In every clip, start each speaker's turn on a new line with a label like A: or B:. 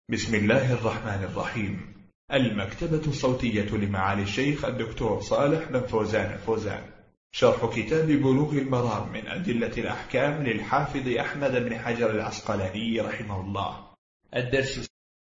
A: بسم الله الرحمن الرحيم. المكتبة الصوتية لمعالي الشيخ الدكتور صالح بن فوزان الفوزان، شرح كتاب بلوغ المرام من أدلة الأحكام للحافظ أحمد بن حجر العسقلاني رحمه الله. الدرس.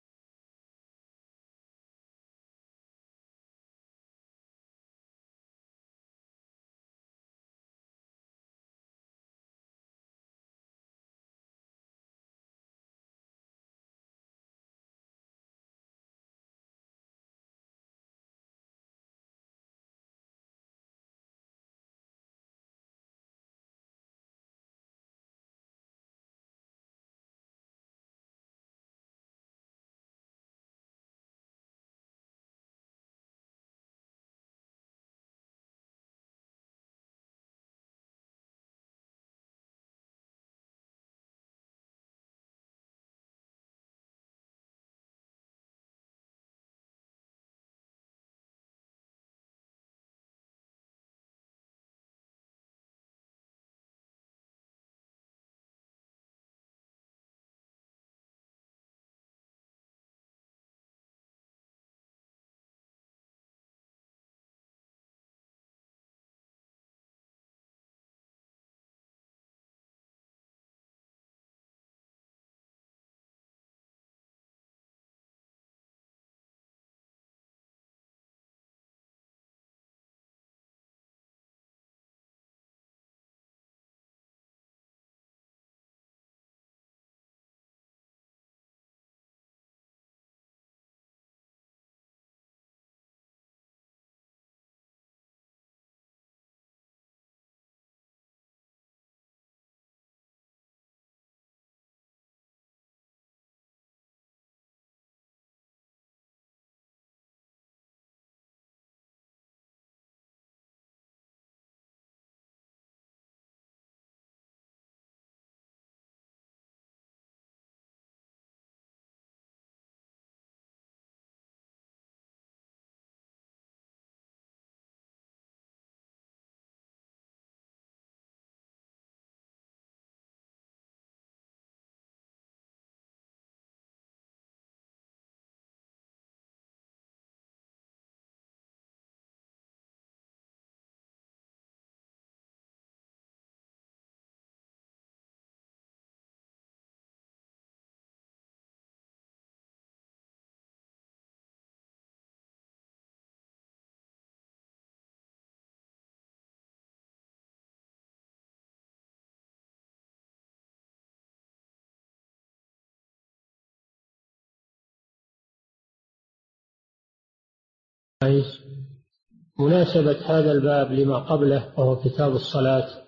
B: مناسبة هذا الباب لما قبله وهو كتاب الصلاة،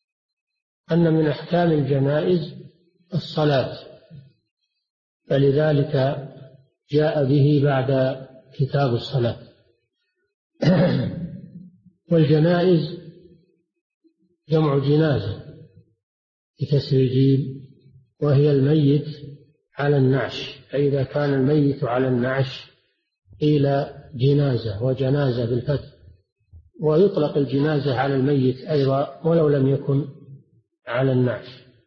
B: أن من أحكام الجنائز الصلاة، فلذلك جاء به بعد كتاب الصلاة. والجنائز جمع جنازة بكسر الجيم، وهي الميت على النعش، فإذا كان الميت على النعش قيل جنازة، وجنازة بالفتح. ويطلق الجنازة على الميت أيضا ولو لم يكن على النعش.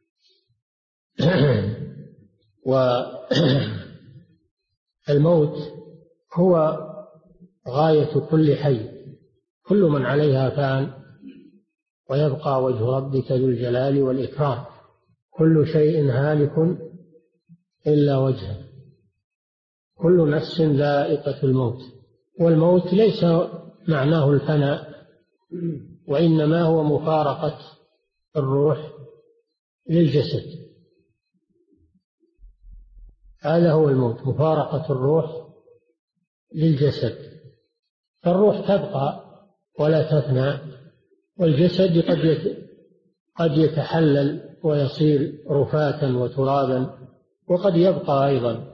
B: والموت هو غاية كل حي، كل من عليها فان، ويبقى وجه ربك ذو الجلال والإكرام. كل شيء هالك إلا وجهه، كل نفس ذائقة الموت. والموت ليس معناه الفناء، وإنما هو مفارقة الروح للجسد. هذا هو الموت، مفارقة الروح للجسد. فالروح تبقى ولا تفنى، والجسد قد يتحلل ويصير رفاتا وترابا، وقد يبقى أيضا.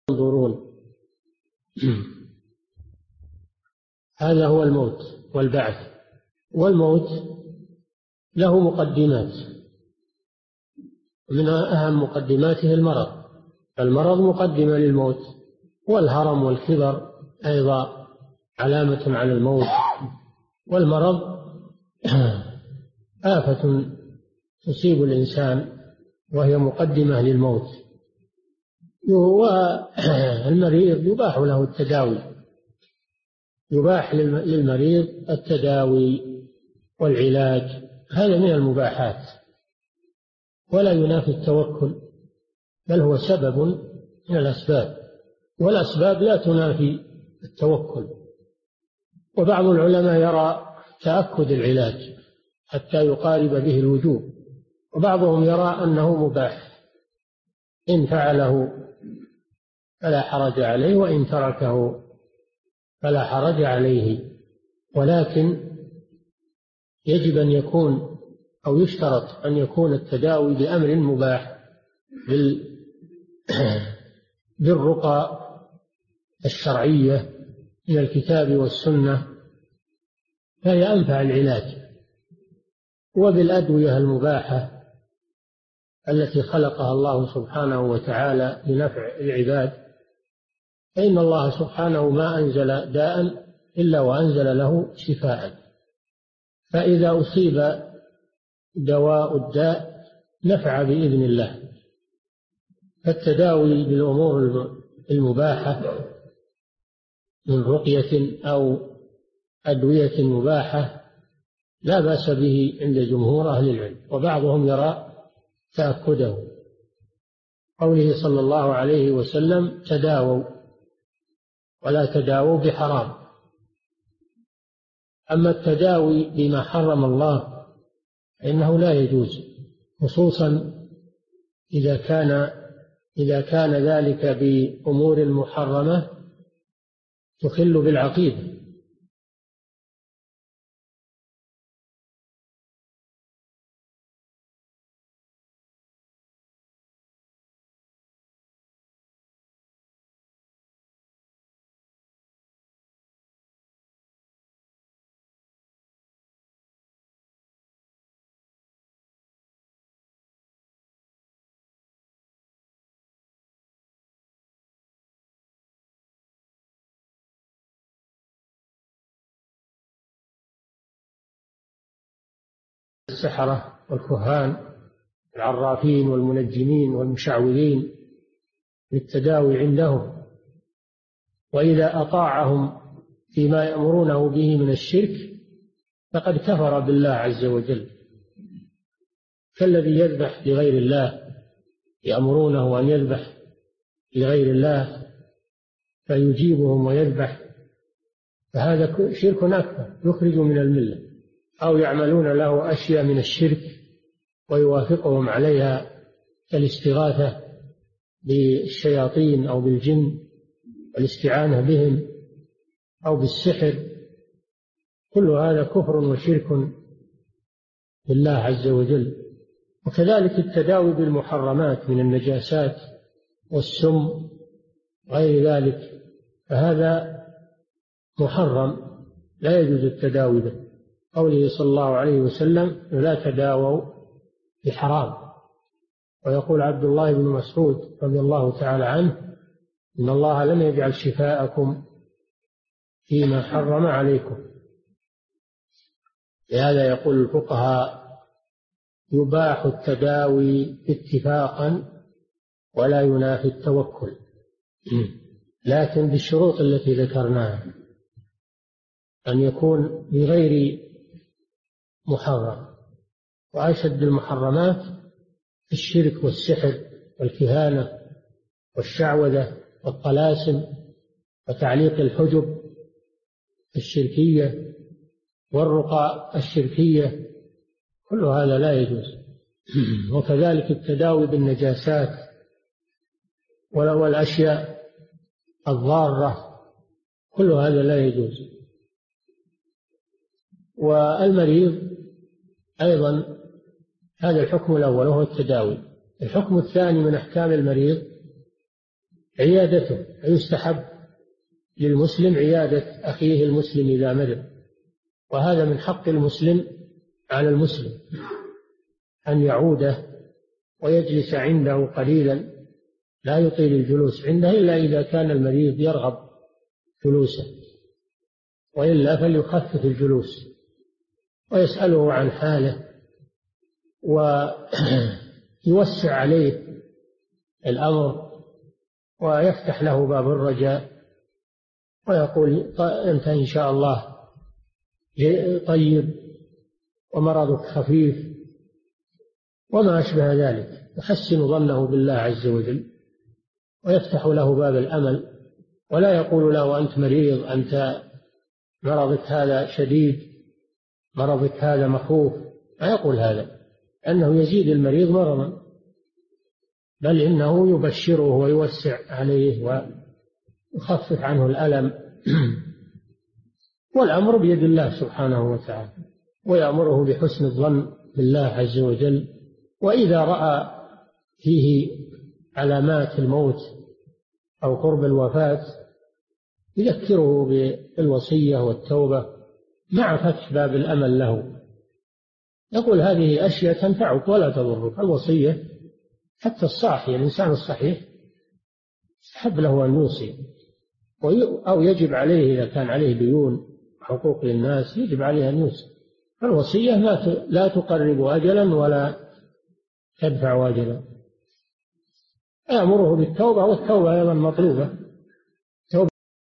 B: ينظرون. هذا هو الموت والبعث. والموت له مقدمات، من أهم مقدماته المرض. المرض مقدمة للموت، والهرم والكبر أيضا علامة على الموت. والمرض آفة تصيب الإنسان وهي مقدمة للموت. والمريض يباح له التداوي، يباح للمريض التداوي والعلاج، هذا من المباحات، ولا ينافي التوكل، بل هو سبب من الأسباب، والأسباب لا تنافي التوكل. وبعض العلماء يرى تأكد العلاج حتى يقارب به الوجوب، وبعضهم يرى أنه مباح، إن فعله فلا حرج عليه، وإن تركه فلا حرج عليه. ولكن يجب أن يكون، أو يشترط أن يكون التداوي بأمر مباح بالرقى الشرعية من الكتاب والسنة، فهي أنفع العلاج، وبالأدوية المباحة التي خلقها الله سبحانه وتعالى لنفع العباد، فإن الله سبحانه ما أنزل داء إلا وأنزل له شفاء. فإذا أصيب دواء الداء نفع بإذن الله. فالتداوي بالأمور المباحة من رقية أو أدوية مباحة لا بأس به عند جمهور أهل العلم، وبعضهم يرى تأكده. قوله صلى الله عليه وسلم: تداووا ولا تداووا بحرام. أما التداوي بما حرم الله فإنه لا يجوز، خصوصا إذا كان ذلك بأمور محرمة تخل بالعقيدة. السحرة والكهان العرافين والمنجمين والمشعوذين للتداوي عندهم، وإذا أطاعهم فيما يأمرونه به من الشرك فقد كفر بالله عز وجل، كالذي يذبح لغير الله، يأمرونه أن يذبح لغير الله فيجيبهم ويذبح، فهذا شرك أكبر يخرج من الملة. أو يعملون له أشياء من الشرك ويوافقهم عليها كالاستغاثة بالشياطين أو بالجن والاستعانة بهم أو بالسحر، كل هذا كفر وشرك بالله عز وجل. وكذلك التداوي بالمحرمات من النجاسات والسم غير ذلك، فهذا محرم لا يجوز التداوي به. قوله صلى الله عليه وسلم: لا تداووا بحرام. ويقول عبد الله بن مسعود رضي الله تعالى عنه: إن الله لم يجعل شفاءكم فيما حرم عليكم. لهذا يقول الفقهاء: يباح التداوي اتفاقا ولا ينافي التوكل، لكن بالشروط التي ذكرناها، أن يكون بغير محرم. وأشد المحرمات الشرك والسحر والكهانة والشعوذة والطلاسم وتعليق الحجب الشركية والرقى الشركية، كل هذا لا يجوز. وكذلك التداوي بالنجاسات والأشياء الضارة، كل هذا لا يجوز. والمريض أيضا هذا الحكم الأول وهو التداوي. الحكم الثاني من أحكام المريض عيادته، يستحب للمسلم عيادة أخيه المسلم إذا مرض، وهذا من حق المسلم على المسلم أن يعوده ويجلس عنده قليلا، لا يطيل الجلوس عنده إلا إذا كان المريض يرغب جلوسه، وإلا فليخفف الجلوس ويسأله عن حاله ويوسع عليه الأمر ويفتح له باب الرجاء ويقول أنت إن شاء الله طيب ومرضك خفيف وما أشبه ذلك، يحسن ظنه بالله عز وجل ويفتح له باب الأمل، ولا يقول له أنت مريض، أنت مرضك هذا شديد، مرضك هذا مخوف، ما يقول هذا، أنه يزيد المريض مرضا، بل إنه يبشره ويوسع عليه ويخفف عنه الألم. والأمر بيد الله سبحانه وتعالى، ويأمره بحسن الظن بالله عز وجل، وإذا رأى فيه علامات الموت أو قرب الوفاة يذكره بالوصية والتوبة مع فتح باب الأمل له، يقول هذه أشياء تنفعك ولا تضرك. الوصية حتى الصاحي، الإنسان الصحيح يستحب له أن يوصي، أو يجب عليه إذا كان عليه ديون حقوق للناس يجب عليه أن يوصي. الوصية لا تقرب أجلا ولا تدفع أجلا. يأمره بالتوبة، والتوبة أيضا مطلوبة، توبة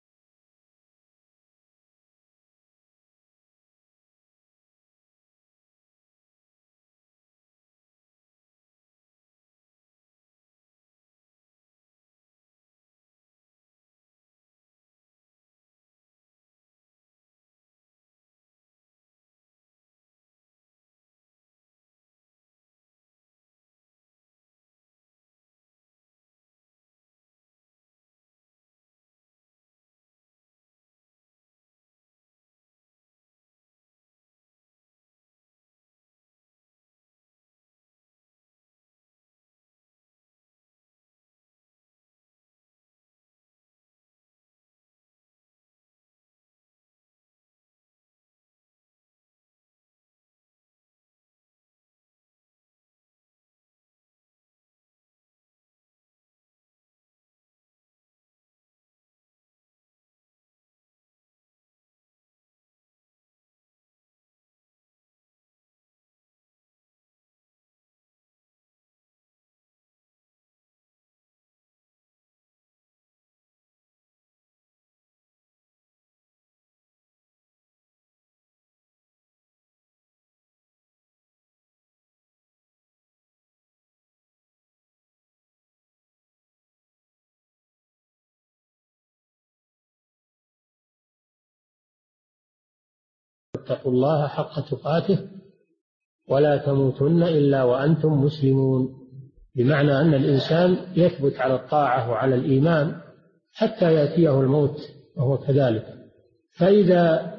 B: اتقوا الله حق تقاته ولا تموتن إلا وأنتم مسلمون، بمعنى أن الإنسان يثبت على الطاعة وعلى الإيمان حتى يأتيه الموت وهو كذلك. فإذا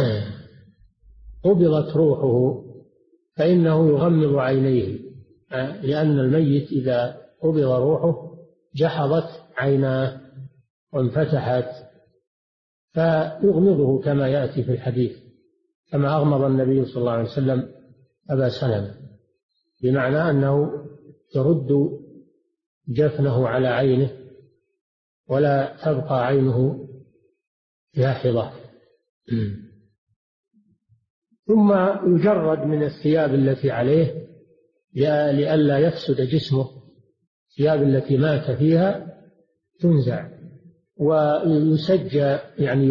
B: قبضت روحه فإنه يغمض عينيه، لأن الميت إذا قبض روحه جحظت عيناه وانفتحت، فيغمضه كما يأتي في الحديث، كما أغمض النبي صلى الله عليه وسلم أبا سلمة، بمعنى أنه يرد جفنه على عينه ولا تبقى عينه جاحظة. ثم يجرد من الثياب التي عليه لئلا يفسد جسمه، الثياب التي مات فيها تنزع ويسجى، يعني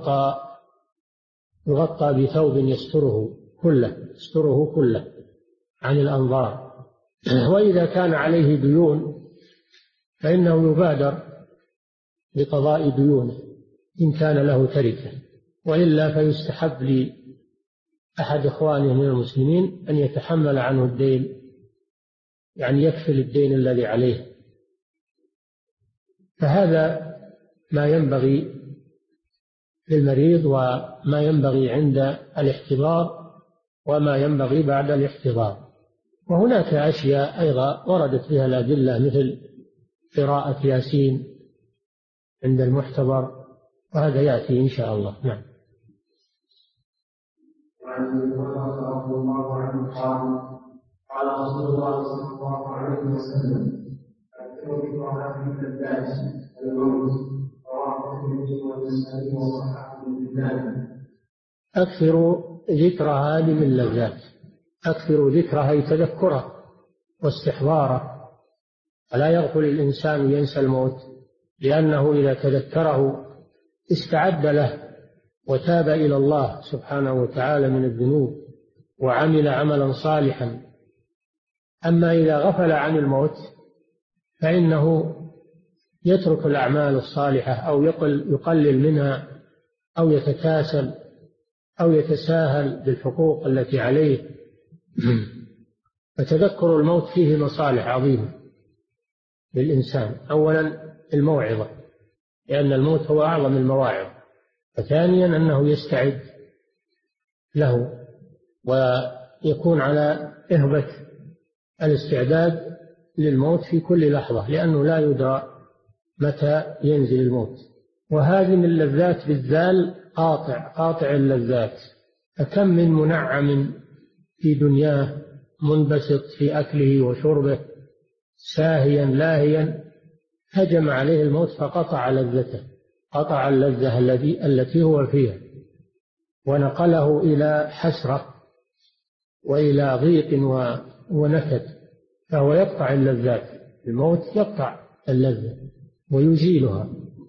B: يغطى بثوب يستره كله عن الأنظار. وإذا كان عليه ديون فإنه يبادر بقضاء ديونه إن كان له تركة، وإلا فيستحب لأحد إخوانه من المسلمين أن يتحمل عنه الدين، يعني يكفل الدين الذي عليه. فهذا ما ينبغي للمريض، وما ينبغي عند الاحتضار، وما ينبغي بعد الاحتضار. وهناك أشياء أيضا وردت بها الأدلة مثل قراءة ياسين عند المحتضر، وهذا يأتي إن شاء الله. نعم.
C: وعن ابي هريره رضي الله عنه قال رسول الله صلى الله عليه وسلم: اكثروا ذكر هذه اللذات الموت، رواه الترمذي والنسائي وصححه الألباني.
B: أكثروا ذكر هذه اللذات، أكثروا ذكرها أي تذكره واستحضاره، فلا يغفل الإنسان ينسى الموت، لأنه إذا تذكره استعد له وتاب إلى الله سبحانه وتعالى من الذنوب وعمل عملا صالحا. أما إذا غفل عن الموت فإنه يترك الأعمال الصالحة أو يقلل منها أو يتكاسل أو يتساهل بالحقوق التي عليه. فتذكر الموت فيه مصالح عظيمة للإنسان. أولا الموعظة، لأن الموت هو أعظم المواعظ. وثانيا أنه يستعد له ويكون على إهبة الاستعداد للموت في كل لحظة، لأنه لا يدرى متى ينزل الموت. وهذه من اللذات بالذال قاطع اللذات. فكم من منعم في دنياه منبسط في أكله وشربه ساهيا لاهيا، هجم عليه الموت فقطع لذته، قطع اللذة التي هو فيها، ونقله إلى حسرة وإلى ضيق ونكد. فهو يقطع اللذات، الموت يقطع اللذة ويزيلها.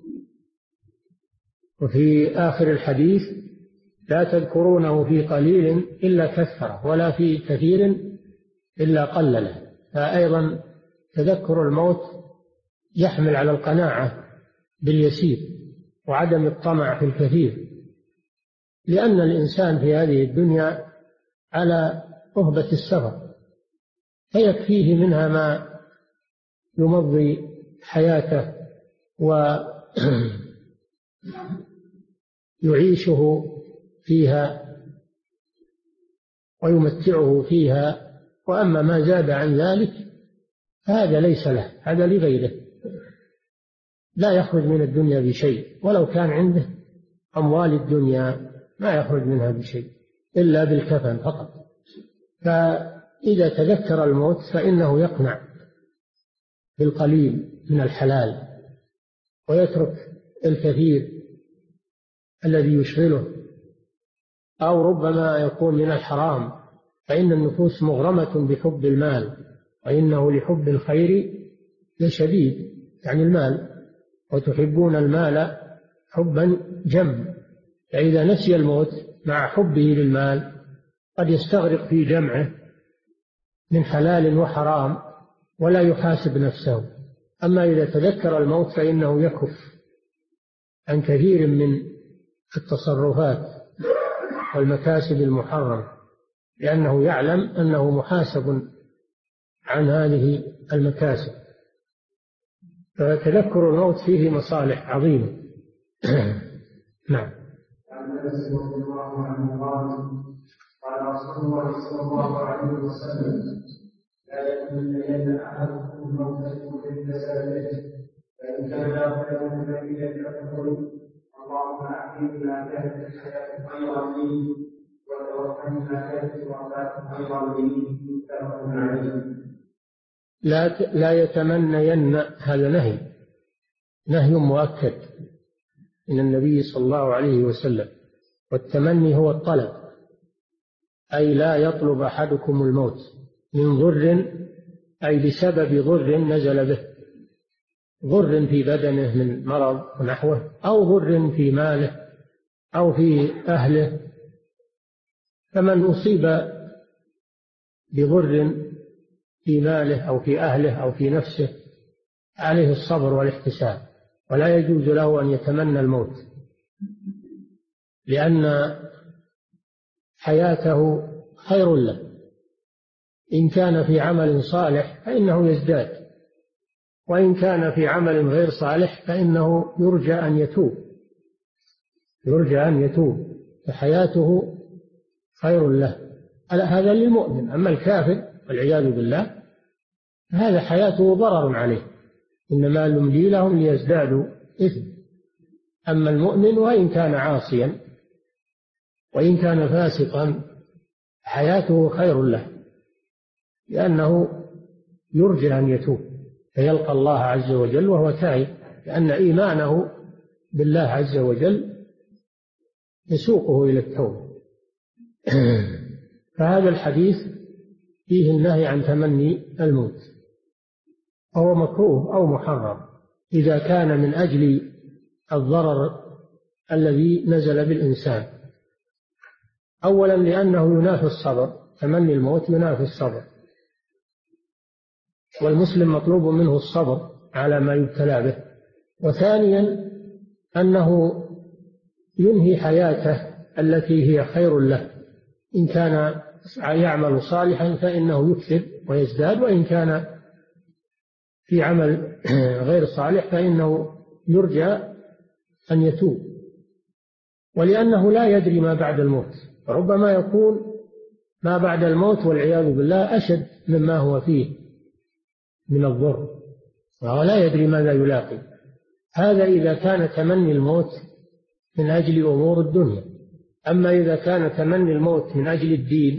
B: وفي آخر الحديث: لا تذكرونه في قليل إلا كثره، ولا في كثير إلا قلله. فأيضا تذكر الموت يحمل على القناعة باليسير وعدم الطمع في الكثير، لأن الإنسان في هذه الدنيا على أهبة السفر، فيكفيه منها ما يمضي حياته ويعيشه فيها ويمتعه فيها. وأما ما زاد عن ذلك فهذا ليس له، هذا لغيره. لا يخرج من الدنيا بشيء، ولو كان عنده أموال الدنيا ما يخرج منها بشيء إلا بالكفن فقط. فإذا تذكر الموت فإنه يقنع بالقليل من الحلال ويترك الكثير الذي يشغله، أو ربما يكون من الحرام، فإن النفوس مغرمة بحب المال، وإنه لحب الخير لشديد، يعني المال، وتحبون المال حبا جما. فإذا نسي الموت مع حبه للمال قد يستغرق في جمعه من حلال وحرام ولا يحاسب نفسه. أما إذا تذكر الموت فإنه يكف عن كثير من التصرفات والمكاسب المحرمة، لأنه يعلم أنه محاسب عن هذه المكاسب. فتذكر الموت فيه مصالح عظيمة. نعم.
C: عن انس رضي الله عنه قال رسول الله صلى الله عليه وسلم: لا يتمنين احدكم الموت في سبيله، فان كان له النبي فيقول: اللهم احيني ما كانت الحياه خيرا لي، وتوفني ما كانت الوفاه خيرا لي. متفق عليه.
B: لا يتمنين، هذا نهي مؤكد من النبي صلى الله عليه وسلم. والتمني هو الطلب، أي لا يطلب أحدكم الموت من ضر، أي بسبب ضر نزل به، ضر في بدنه من مرض ونحوه، أو ضر في ماله أو في أهله. فمن أصيب بضر في ماله أو في أهله أو في نفسه عليه الصبر والاحتساب، ولا يجوز له أن يتمنى الموت، لأن حياته خير له. إن كان في عمل صالح فإنه يزداد، وإن كان في عمل غير صالح فإنه يرجى أن يتوب، فحياته خير له. هذا للمؤمن. أما الكافر والعياذ بالله هذا حياته ضرر عليه، إنما نملي لهم ليزدادوا إثم أما المؤمن وإن كان عاصيا وإن كان فاسقا حياته خير له، لأنه يرجى أن يتوب فيلقى الله عز وجل وهو تائب، لأن إيمانه بالله عز وجل يسوقه إلى التوبة. فهذا الحديث فيه النهي عن تمني الموت، وهو مكروه أو محرم إذا كان من أجل الضرر الذي نزل بالإنسان. أولا لأنه ينافي الصبر، تمني الموت ينافي الصبر، والمسلم مطلوب منه الصبر على ما يبتلى به. وثانيا أنه ينهي حياته التي هي خير له، إن كان يعمل صالحا فإنه يكثر ويزداد، وإن كان في عمل غير صالح فإنه يرجى أن يتوب، ولأنه لا يدري ما بعد الموت، ربما يكون ما بعد الموت والعياذ بالله أشد مما هو فيه من الضر، وهو لا يدري ماذا يلاقي. هذا إذا كان تمني الموت من أجل أمور الدنيا. أما إذا كان تمني الموت من أجل الدين،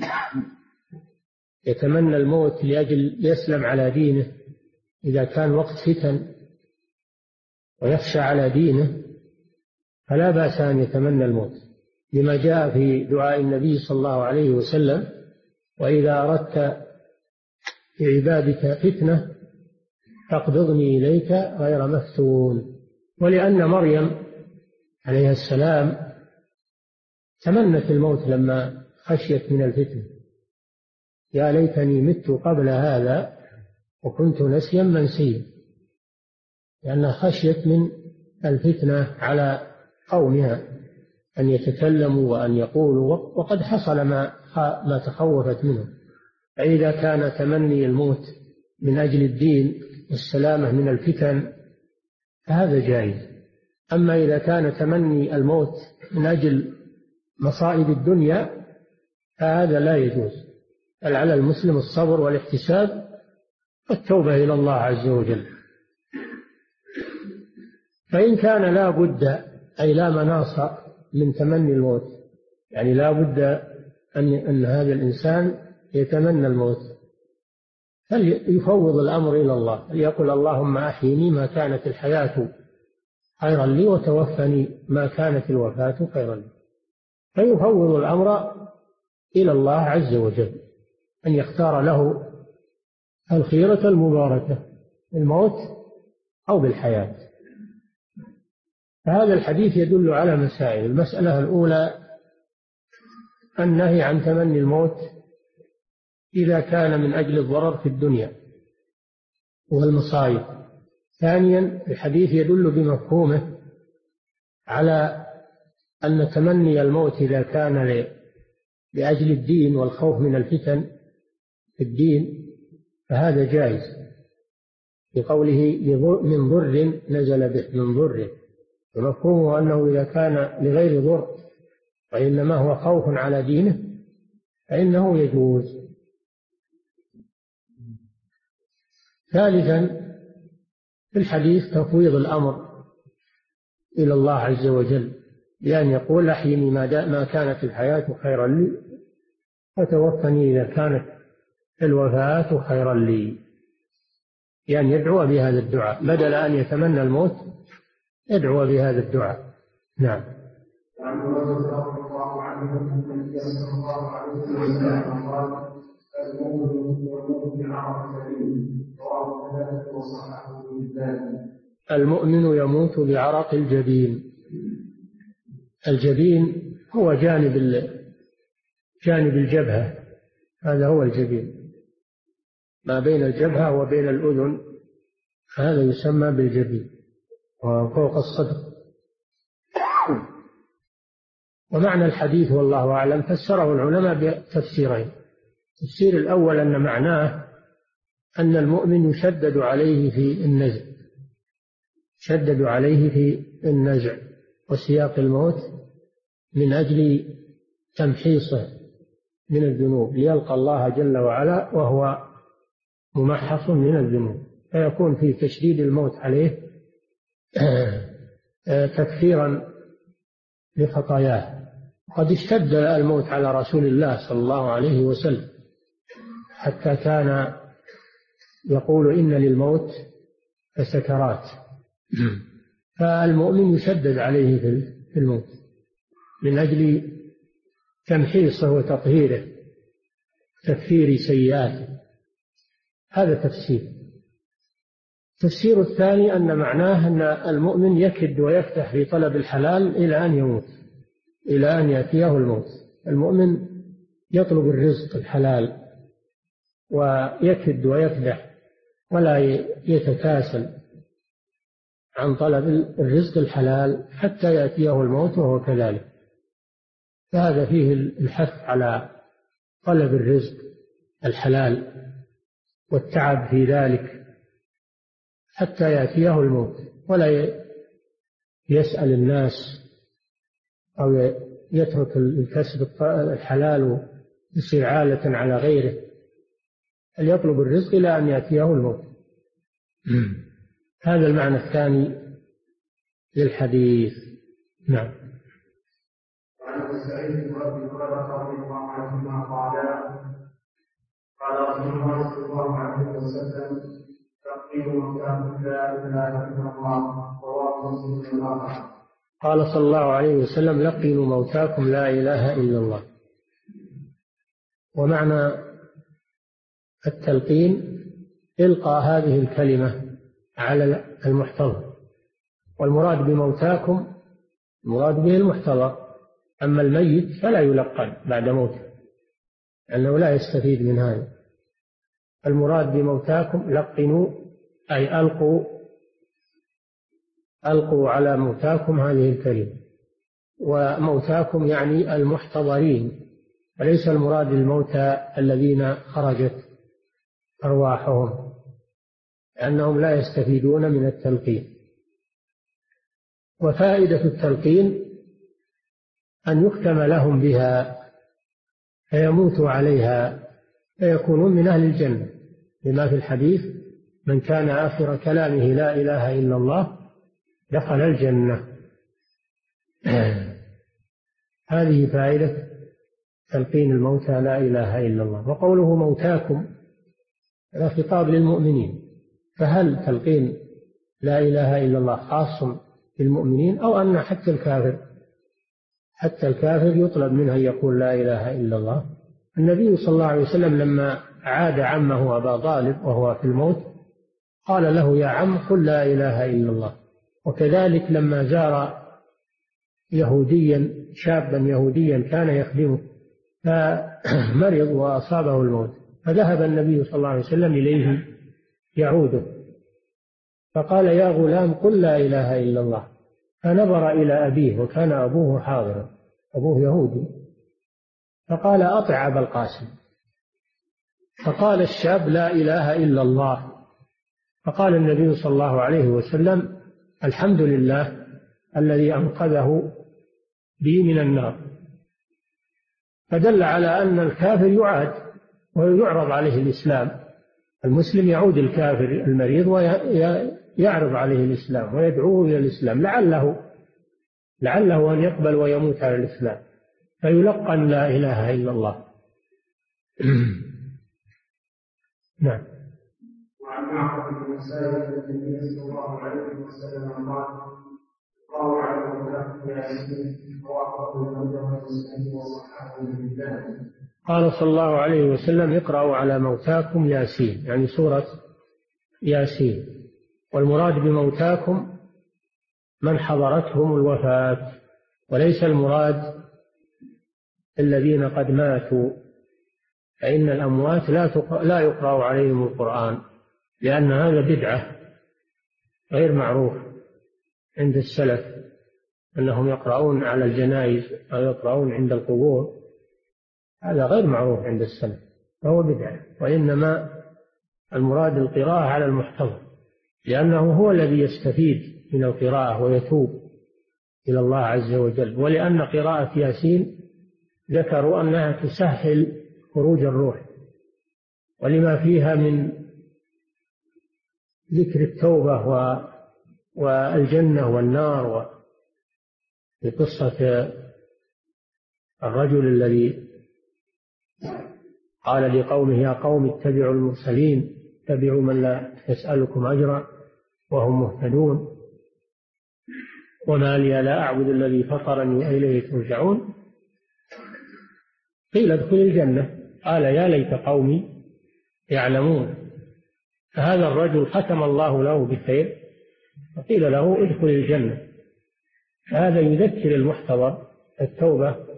B: يتمنى الموت لأجل يسلم على دينه، إذا كان وقت فتن ويخشى على دينه فلا بأس أن يتمنى الموت، لما جاء في دعاء النبي صلى الله عليه وسلم: وإذا أردت في عبادك فتنة فاقبضني إليك غير مفتون. ولأن مريم عليها السلام تمنت الموت لما خشيت من الفتنة: يا ليتني مت قبل هذا وكنت نسيا منسيا، لأنها خشيت من الفتنة على قومها أن يتكلموا وأن يقولوا، وقد حصل ما تخوفت منه. فإذا كان تمني الموت من أجل الدين والسلامة من الفتن فهذا جائز. أما إذا كان تمني الموت من أجل مصائب الدنيا فهذا لا يجوز، بل على المسلم الصبر والاحتساب والتوبة إلى الله عز وجل. فإن كان لا بد، أي لا مناص من تمني الموت، يعني لا بد أن هذا الإنسان يتمنى الموت، فليفوض الأمر إلى الله، ليقول: اللهم أحيني ما كانت الحياة خيرا لي وتوفني ما كانت الوفاة خيرا لي. فيفوض الأمر إلى الله عز وجل أن يختار له الخيرة المباركة، الموت أو بالحياة. فهذا الحديث يدل على مسائل. المسألة الأولى النهي عن تمني الموت إذا كان من أجل الضرر في الدنيا والمصائب. ثانيا الحديث يدل بمفهومه على أن تمني الموت إذا كان لأجل الدين والخوف من الفتن في الدين فهذا جائز، بقوله من ضر نزل به، من ضر، ومفهومه أنه إذا كان لغير ضر وإنما هو خوف على دينه فإنه يجوز. ثالثا في الحديث تفويض الأمر إلى الله عز وجل، بأن يقول: أحيني ما كانت الحياة خيرا لي وتوفني إذا كانت الوفاة خيرا لي، يعني يدعو بهذا الدعاء بدل أن يتمنى الموت، يدعو بهذا الدعاء. نعم.
C: عن رضي الله عنه أن النبي صلى الله عليه وسلم قال: المؤمن يموت بعرق الجبين، رواه ثلاثة وصححه الألباني.
B: المؤمن يموت بعرق الجبين. الجبين هو جانب الجبهة، هذا هو الجبين، ما بين الجبهة وبين الأذن، هذا يسمى بالجبين، وفوق الصدر. ومعنى الحديث والله أعلم فسره العلماء بتفسيرين. التفسير الأول أن معناه أن المؤمن يشدد عليه في النزع، شدد عليه في النزع وسياق الموت من أجل تمحيصه من الذنوب، ليلقى الله جل وعلا وهو ممحص من الذنوب، فيكون في تشديد الموت عليه تكفيرا لخطاياه. قد اشتد الموت على رسول الله صلى الله عليه وسلم حتى كان يقول إن للموت لسكرات. فالمؤمن يشدد عليه في الموت من أجل تمحيصه وتطهيره، تكفير سيئاته. هذا تفسير الثاني أن معناه أن المؤمن يكد ويفتح في طلب الحلال إلى أن يموت، إلى أن يأتيه الموت. المؤمن يطلب الرزق الحلال ويكد ويكدح ولا يتكاسل عن طلب الرزق الحلال حتى يأتيه الموت وهو كذلك. فهذا فيه الحث على طلب الرزق الحلال والتعب في ذلك حتى يأتيه الموت، ولا يسأل الناس أو يترك الكسب الحلال يصير عالة على غيره، بل يطلب الرزق إلى أن يأتيه الموت. هذا المعنى الثاني للحديث. نعم.
C: وعن سعيد بن ابي هريره رضي الله عنهما قال رسول الله صلى الله عليه وسلم: تقيل مكان لا اله الا الله، رواه مسلم.
B: قال صلى الله عليه وسلم: لقنوا موتاكم لا اله الا الله. ومعنى التلقين إلقاء هذه الكلمة على المحتضر، والمراد بموتاكم المراد به المحتضر، أما الميت فلا يلقن بعد موته لأنه لا يستفيد من هذا. المراد بموتاكم لقنوا أي ألقوا على موتاكم هذه الكلمة. وموتاكم يعني المحتضرين، وليس المراد الموتى الذين خرجت أرواحهم، لأنهم لا يستفيدون من التلقين. وفائدة التلقين أن يختم لهم بها فيموتوا عليها فيكونون من أهل الجنة، لما في الحديث: من كان آخر كلامه لا إله إلا الله دخل الجنة. هذه فائدة تلقين الموتى لا إله إلا الله. وقوله موتاكم هذا خطاب للمؤمنين، فهل تلقين لا إله إلا الله خاص بالمؤمنين أو أن حتى الكافر يطلب منه أن يقول لا إله إلا الله؟ النبي صلى الله عليه وسلم لما عاد عمه أبا طالب وهو في الموت قال له: يا عم قل لا إله إلا الله. وكذلك لما زار يهوديا شابا يهوديا كان يخدمه فمرض وأصابه الموت، فذهب النبي صلى الله عليه وسلم إليه يعوده فقال: يا غلام قل لا إله إلا الله. فنظر إلى أبيه وكان أبوه حاضرا، أبوه يهودي، فقال: أطع أبا القاسم. فقال الشاب: لا إله إلا الله. فقال النبي صلى الله عليه وسلم: الحمد لله الذي أنقذه بي من النار. فدل على أن الكافر يعاد ويعرض عليه الإسلام. المسلم يعود الكافر المريض ويعرض عليه الإسلام ويدعوه إلى الإسلام لعله أن يقبل ويموت على الإسلام، فيلقن لا إله إلا الله. نعم.
C: وعن معقل بن سالم النبي صلى الله عليه وسلم قال: قالوا على المكافئ ياسين وأقرأوا الموتى والمسلمين وصححه بالله.
B: قال صلى الله عليه وسلم: اقرأوا على موتاكم ياسين، يعني سورة ياسين. والمراد بموتاكم من حضرتهم الوفاة، وليس المراد الذين قد ماتوا، فإن الأموات لا يقرأ عليهم القرآن، لأن هذا بدعة غير معروف عند السلف أنهم يقرؤون على الجنائز أو يقرؤون عند القبور، هذا غير معروف عند السلف فهو بدعة. وإنما المراد القراءة على المحتضر، لأنه هو الذي يستفيد من القراءة ويتوب إلى الله عز وجل. ولأن قراءة ياسين ذكروا أنها تسهل خروج الروح، ولما فيها من ذكر التوبة والجنة والنار، في قصة الرجل الذي قال لقومه يا قوم اتبعوا المرسلين، اتبعوا من لا يسألكم أجرا وهم مهتدون، وما لي لا أعبد الذي فطرني وإليه ترجعون. قيل ادخل الجنة، قال يا ليت قومي يعلمون. فهذا الرجل ختم الله له بخير فقيل له ادخل الجنة. هذا يذكر المحتضر التوبة،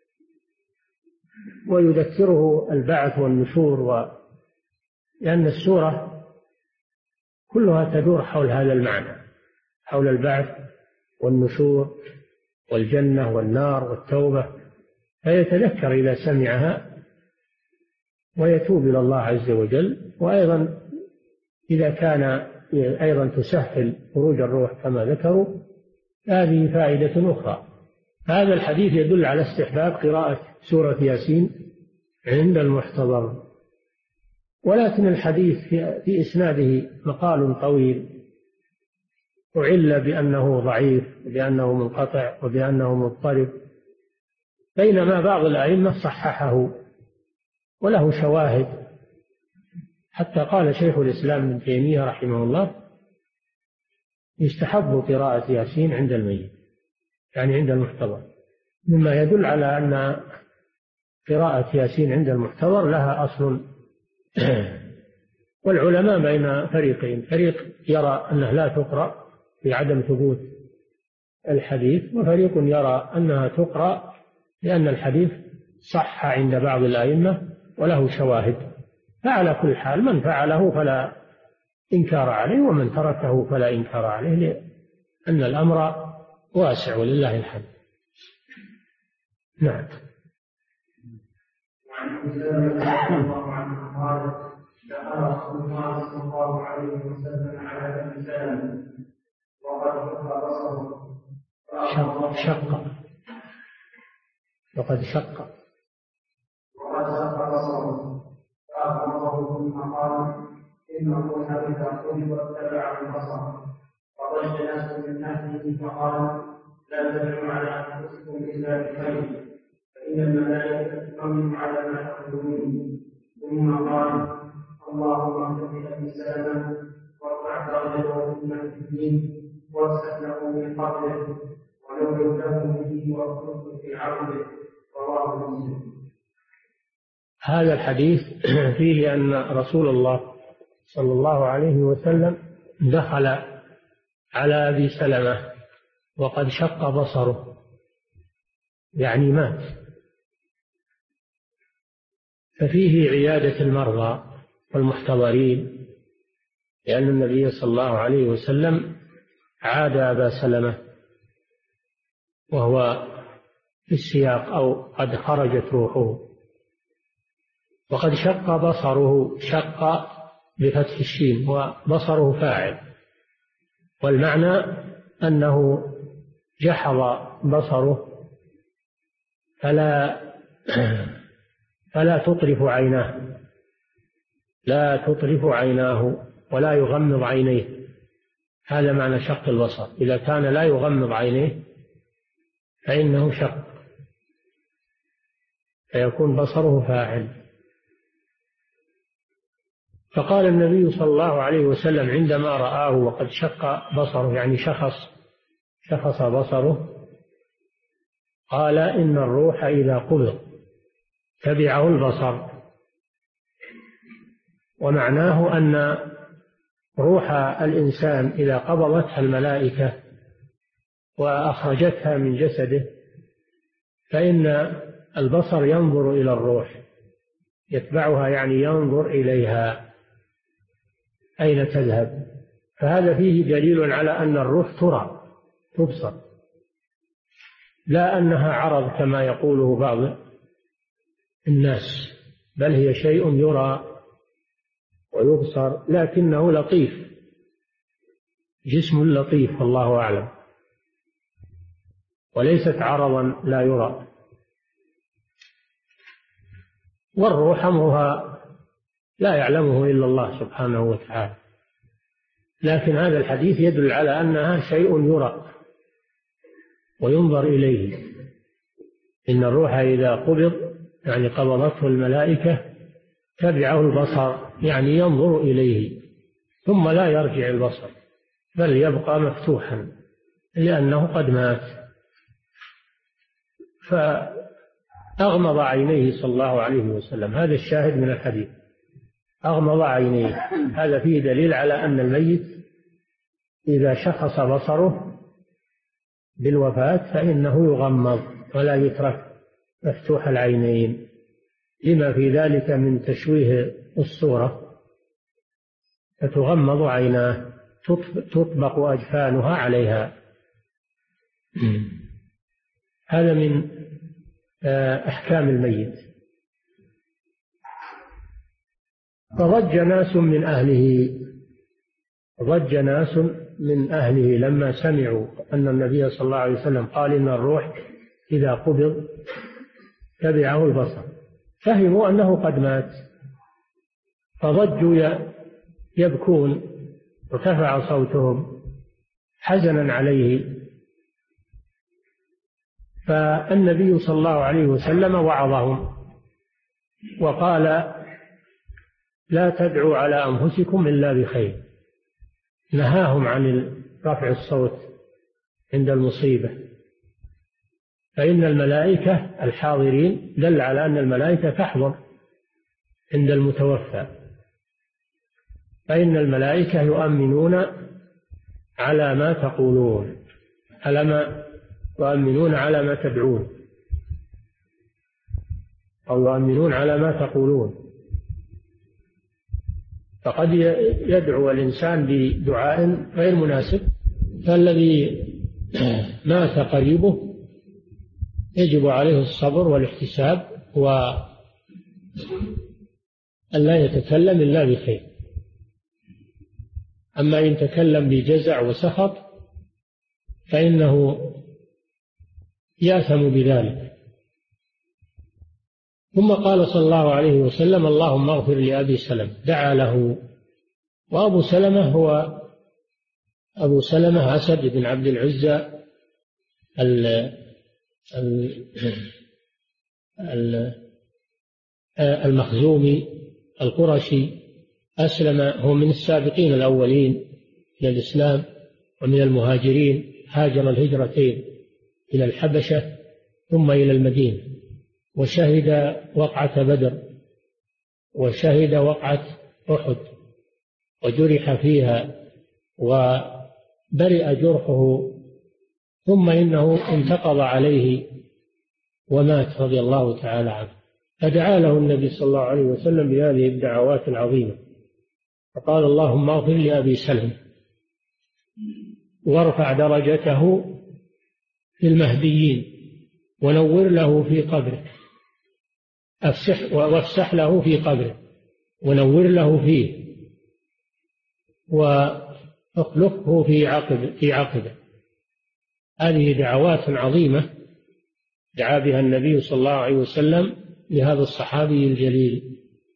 B: ويذكره البعث والنشور، لأن السورة كلها تدور حول هذا المعنى، حول البعث والنشور والجنة والنار والتوبة، فيتذكر إذا سمعها ويتوب إلى الله عز وجل. وأيضا إذا كان أيضا تسهل خروج الروح كما ذكروا، هذه فائدة أخرى. هذا الحديث يدل على استحباب قراءة سورة ياسين عند المحتضر. ولكن الحديث في إسناده مقال طويل، وعل بأنه ضعيف وبأنه منقطع وبأنه مضطرب، بينما بعض الأئمة صححه وله شواهد. حتى قال شيخ الإسلام ابن تيمية رحمه الله يستحب قراءة ياسين عند الميت، يعني عند المحتضر، مما يدل على أن قراءة ياسين عند المحتضر لها أصل. والعلماء بين فريقين، فريق يرى أنها لا تقرأ في عدم ثبوت الحديث، وفريق يرى أنها تقرأ لأن الحديث صح عند بعض الأئمة وله شواهد. فعلى كل حال من فعله فلا إنكار عليه، ومن تركه فلا إنكار عليه، لأن الأمر واسع ولله الحمد. نعم.
C: وعن ابي رضي الله عنه قال دخل رسول الله صلى الله عليه وسلم على ابي سلمة وقد شق بصره
B: وقد شق
C: بصره فأخبره ثم قال إنه إذا قلب واتبع البصر. فضج ناس من أهله فقال لا تدعوا على أنفسكم إلا بخير فإن الملائكة تؤمن على ما تقولون. ثم قال اللهم اغفر لأبي سلمة وارفع درجته في المسلمين واسع له من قبله ونور له به واخلصه في عرضه. رواه مسلم.
B: هذا الحديث فيه أن رسول الله صلى الله عليه وسلم دخل على أبي سلمة وقد شق بصره، يعني مات. ففيه عيادة المرضى والمحتضرين، لأن النبي صلى الله عليه وسلم عاد أبا سلمة وهو في السياق أو قد خرجت روحه. وقد شق بصره، شق بفتح الشين وبصره فاعل، والمعنى أنه جحظ بصره فلا تطرف عيناه، لا تطرف عيناه ولا يغمض عينيه. هذا معنى شق البصر، إذا كان لا يغمض عينيه فإنه شق، فيكون بصره فاعل. فقال النبي صلى الله عليه وسلم عندما رآه وقد شق بصره، يعني شخص بصره، قال إن الروح إذا قبض تبعه البصر. ومعناه أن روح الإنسان إذا قبضتها الملائكة وأخرجتها من جسده فإن البصر ينظر إلى الروح، يتبعها، يعني ينظر إليها أين تذهب. فهذا فيه دليل على أن الروح ترى تبصر، لا أنها عرض كما يقوله بعض الناس، بل هي شيء يرى ويبصر، لكنه لطيف، جسم لطيف والله أعلم، وليست عرضا لا يرى. والروح أمرها لا يعلمه إلا الله سبحانه وتعالى. لكن هذا الحديث يدل على أنها شيء يرى وينظر إليه. إن الروح إذا قبض يعني قبضته الملائكة تبعه البصر، يعني ينظر إليه ثم لا يرجع البصر بل يبقى مفتوحا لأنه قد مات. فأغمض عينيه صلى الله عليه وسلم، هذا الشاهد من الحديث، أغمض عينيه. هذا فيه دليل على أن الميت إذا شخص بصره بالوفاة فإنه يغمض ولا يترك مفتوح العينين، لما في ذلك من تشويه الصورة، فتغمض عيناه تطبق أجفانها عليها. هذا من أحكام الميت. فضج ناس من أهله لما سمعوا أن النبي صلى الله عليه وسلم قال إن الروح إذا قبض تبعه البصر، فهموا أنه قد مات، فضجوا يبكون وارتفع صوتهم حزنا عليه. فالنبي صلى الله عليه وسلم وعظهم وقال لا تدعوا على أنفسكم إلا بخير، نهاهم عن رفع الصوت عند المصيبة، فإن الملائكة الحاضرين دل على أن الملائكة تحضر عند المتوفى، فإن الملائكة يؤمنون على ما تقولون، يؤمنون على ما تدعون، أو يؤمنون على ما تقولون. فقد يدعو الإنسان بدعاء غير مناسب، فالذي مات قريبه يجب عليه الصبر والاحتساب وأن لا يتكلم إلا بخير. أما إن تكلم بجزع وسخط فإنه يأثم بذلك. ثم قال صلى الله عليه وسلم اللهم اغفر لأبي سلمة، دعا له. وأبو سلمة هو أبو سلمة أسد بن عبد العزى المخزومي القرشي، أسلم، هو من السابقين الأولين إلى الإسلام ومن المهاجرين، هاجر الهجرتين إلى الحبشة ثم إلى المدينة، وشهد وقعة بدر وشهد وقعة أحد وجرح فيها وبرئ جرحه، ثم إنه انتقض عليه ومات رضي الله تعالى عنه. فدعا له النبي صلى الله عليه وسلم بهذه الدعوات العظيمة، فقال اللهم اغفر لأبي سلمة وارفع درجته في المهديين ونور له في قبره، وافسح له في قبره ونور له فيه واخلفه في عقبه. هذه دعوات عظيمة دعا بها النبي صلى الله عليه وسلم لهذا الصحابي الجليل،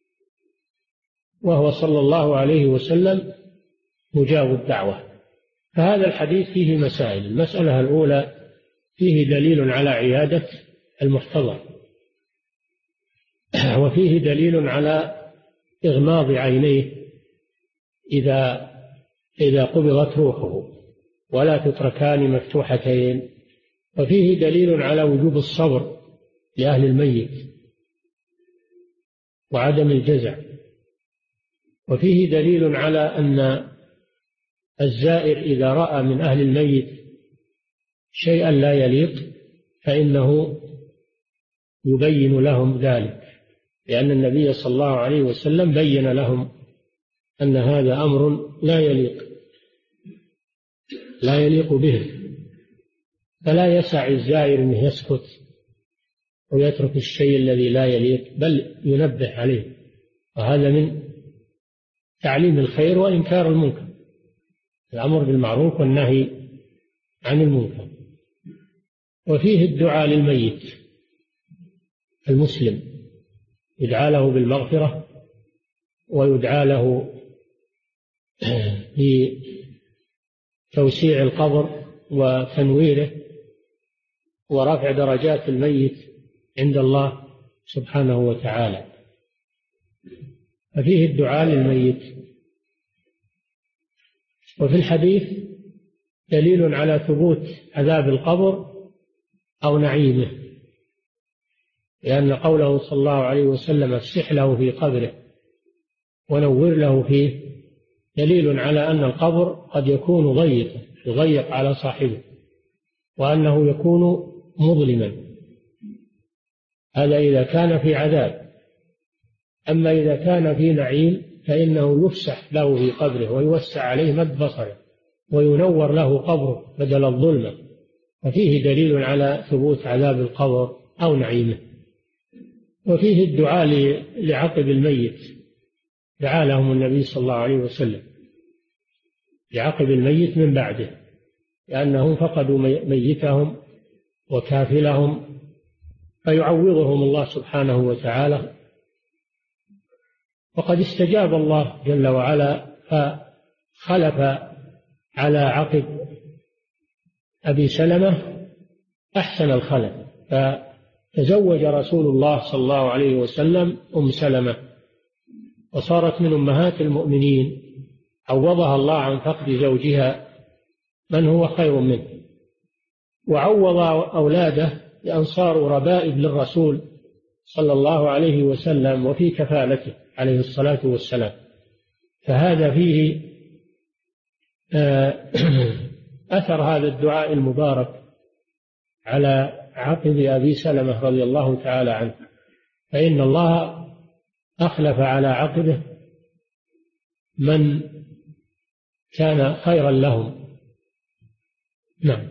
B: وهو صلى الله عليه وسلم مجاب الدعوة. فهذا الحديث فيه مسائل. المسألة الأولى فيه دليل على عيادة المحتضر، وفيه دليل على إغماض عينيه إذا قبضت روحه ولا تتركان مفتوحتين، وفيه دليل على وجوب الصبر لأهل الميت وعدم الجزع، وفيه دليل على أن الزائر إذا رأى من أهل الميت شيئا لا يليق فإنه يبين لهم ذلك، لأن النبي صلى الله عليه وسلم بين لهم أن هذا أمر لا يليق به، فلا يسع الزائر أنه يسكت ويترك الشيء الذي لا يليق، بل ينبه عليه، وهذا من تعليم الخير وإنكار المنكر، الأمر بالمعروف والنهي عن المنكر. وفيه الدعاء للميت المسلم، يدعى له بالمغفرة ويدعى له توسيع القبر وتنويره ورفع درجات الميت عند الله سبحانه وتعالى. ففيه الدعاء للميت. وفي الحديث دليل على ثبوت عذاب القبر أو نعيمه، لأن قوله صلى الله عليه وسلم افسح له في قبره ونور له فيه دليل على أن القبر قد يكون ضيقا يضيق على صاحبه، وأنه يكون مظلما. هذا إذا كان في عذاب. أما إذا كان في نعيم فإنه يفسح له في قبره ويوسع عليه مد بصره وينور له قبره بدل الظلمة، ففيه دليل على ثبوت عذاب القبر أو نعيمه. وفيه الدعاء لعقب الميت، دعا لهم النبي صلى الله عليه وسلم لعقب الميت من بعده، لأنهم فقدوا ميتهم وكافلهم، فيعوضهم الله سبحانه وتعالى. وقد استجاب الله جل وعلا فخلف على عقب أبي سلمة أحسن الخلف، فتزوج رسول الله صلى الله عليه وسلم أم سلمة وصارت من أمهات المؤمنين، عوضها الله عن فقد زوجها من هو خير منه، وعوض أولاده بأن صاروا ربائب للرسول صلى الله عليه وسلم وفي كفالته عليه الصلاة والسلام. فهذا فيه أثر هذا الدعاء المبارك على عقب أبي سلمة رضي الله تعالى عنه، فإن الله أخلف على عقبه من كان خيرا لهم. نعم.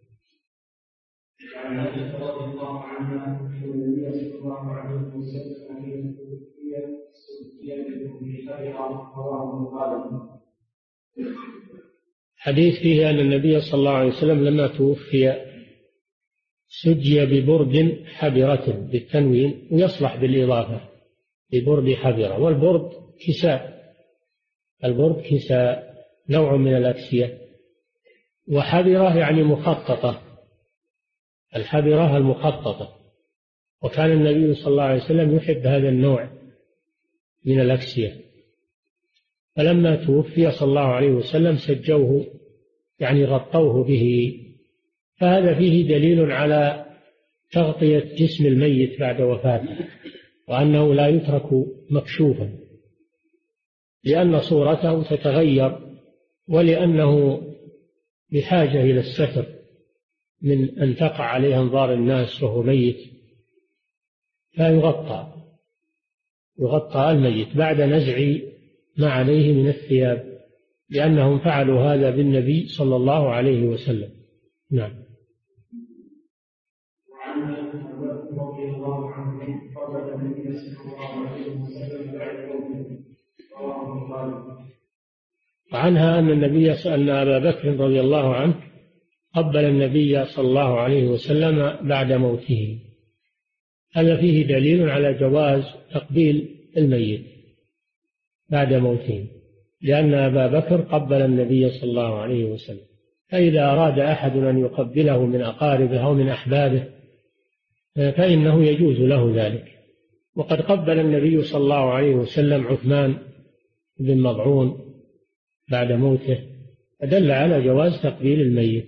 C: عن عائشة رضي الله عنها أن النبي صلى الله عليه وسلم حين توفي سجي بخيرا رواه البخاري.
B: حديث فيه أن النبي صلى الله عليه وسلم لما توفي سجي ببرد حبرة بالتنوين، ويصلح بالإضافة ببرد حبرة. والبرد كساء، البرد كساء نوع من الأكسية، وحبرة يعني مخططة، الحبرة المخططة. وكان النبي صلى الله عليه وسلم يحب هذا النوع من الأكسية، فلما توفي صلى الله عليه وسلم سجوه يعني غطوه به. فهذا فيه دليل على تغطية جسم الميت بعد وفاته، وأنه لا يترك مكشوفا، لأن صورته تتغير، ولأنه بحاجة إلى الستر من أن تقع عليه أنظار الناس وهو ميت، فيغطى الميت بعد نزع ما عليه من الثياب، لأنهم فعلوا هذا بالنبي صلى الله عليه وسلم. نعم.
C: وعن رضي الله عنه قبل النبي صلى الله عليه وسلم بعد موته رواه البخاري.
B: وعنها أن أبا بكر رضي الله عنه قبل النبي صلى الله عليه وسلم بعد موته. هذا فيه دليل على جواز تقبيل الميت بعد موته، لأن أبا بكر قبل النبي صلى الله عليه وسلم. فإذا أراد أحد أن يقبله من أقاربه أو من أحبابه فإنه يجوز له ذلك. وقد قبل النبي صلى الله عليه وسلم عثمان بن مضعون بعد موته، فدل على جواز تقبيل الميت.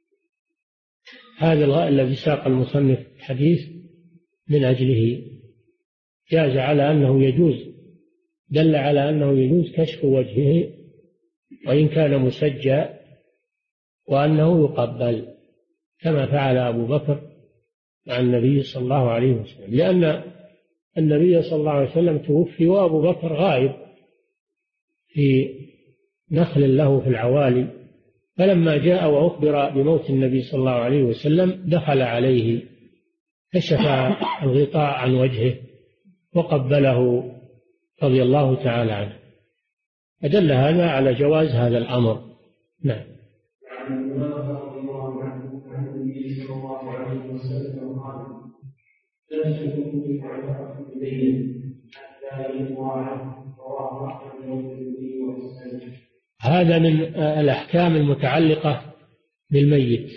B: هذا الذي ساق المصنف الحديث من أجله جاز على أنه يجوز، دل على أنه يجوز كشف وجهه وإن كان مسجى، وأنه يقبل كما فعل أبو بكر مع النبي صلى الله عليه وسلم، لأن النبي صلى الله عليه وسلم توفي وأبو بكر غائب في نخل له في العوالي، فلما جاء وأخبر بموت النبي صلى الله عليه وسلم دخل عليه كشف الغطاء عن وجهه وقبله رضي الله تعالى عنه، فدل هذا على جواز هذا الأمر. نعم.
C: رضي الله عنه عن النبي صلى الله عليه وسلم قال: لا تشركوا على إليه حتى يطلع، رواه أحمد والترمذي ومسلم.
B: هذا من الأحكام المتعلقة بالميت،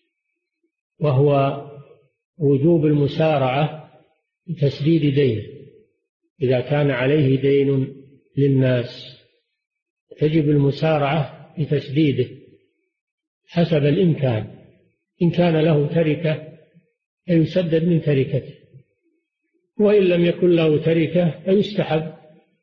B: وهو وجوب المسارعة بتسديد دينه. إذا كان عليه دين للناس تجب المسارعة بتسديده حسب الإمكان. إن كان له تركة فيسدد من تركته، وإن لم يكن له تركة فيستحب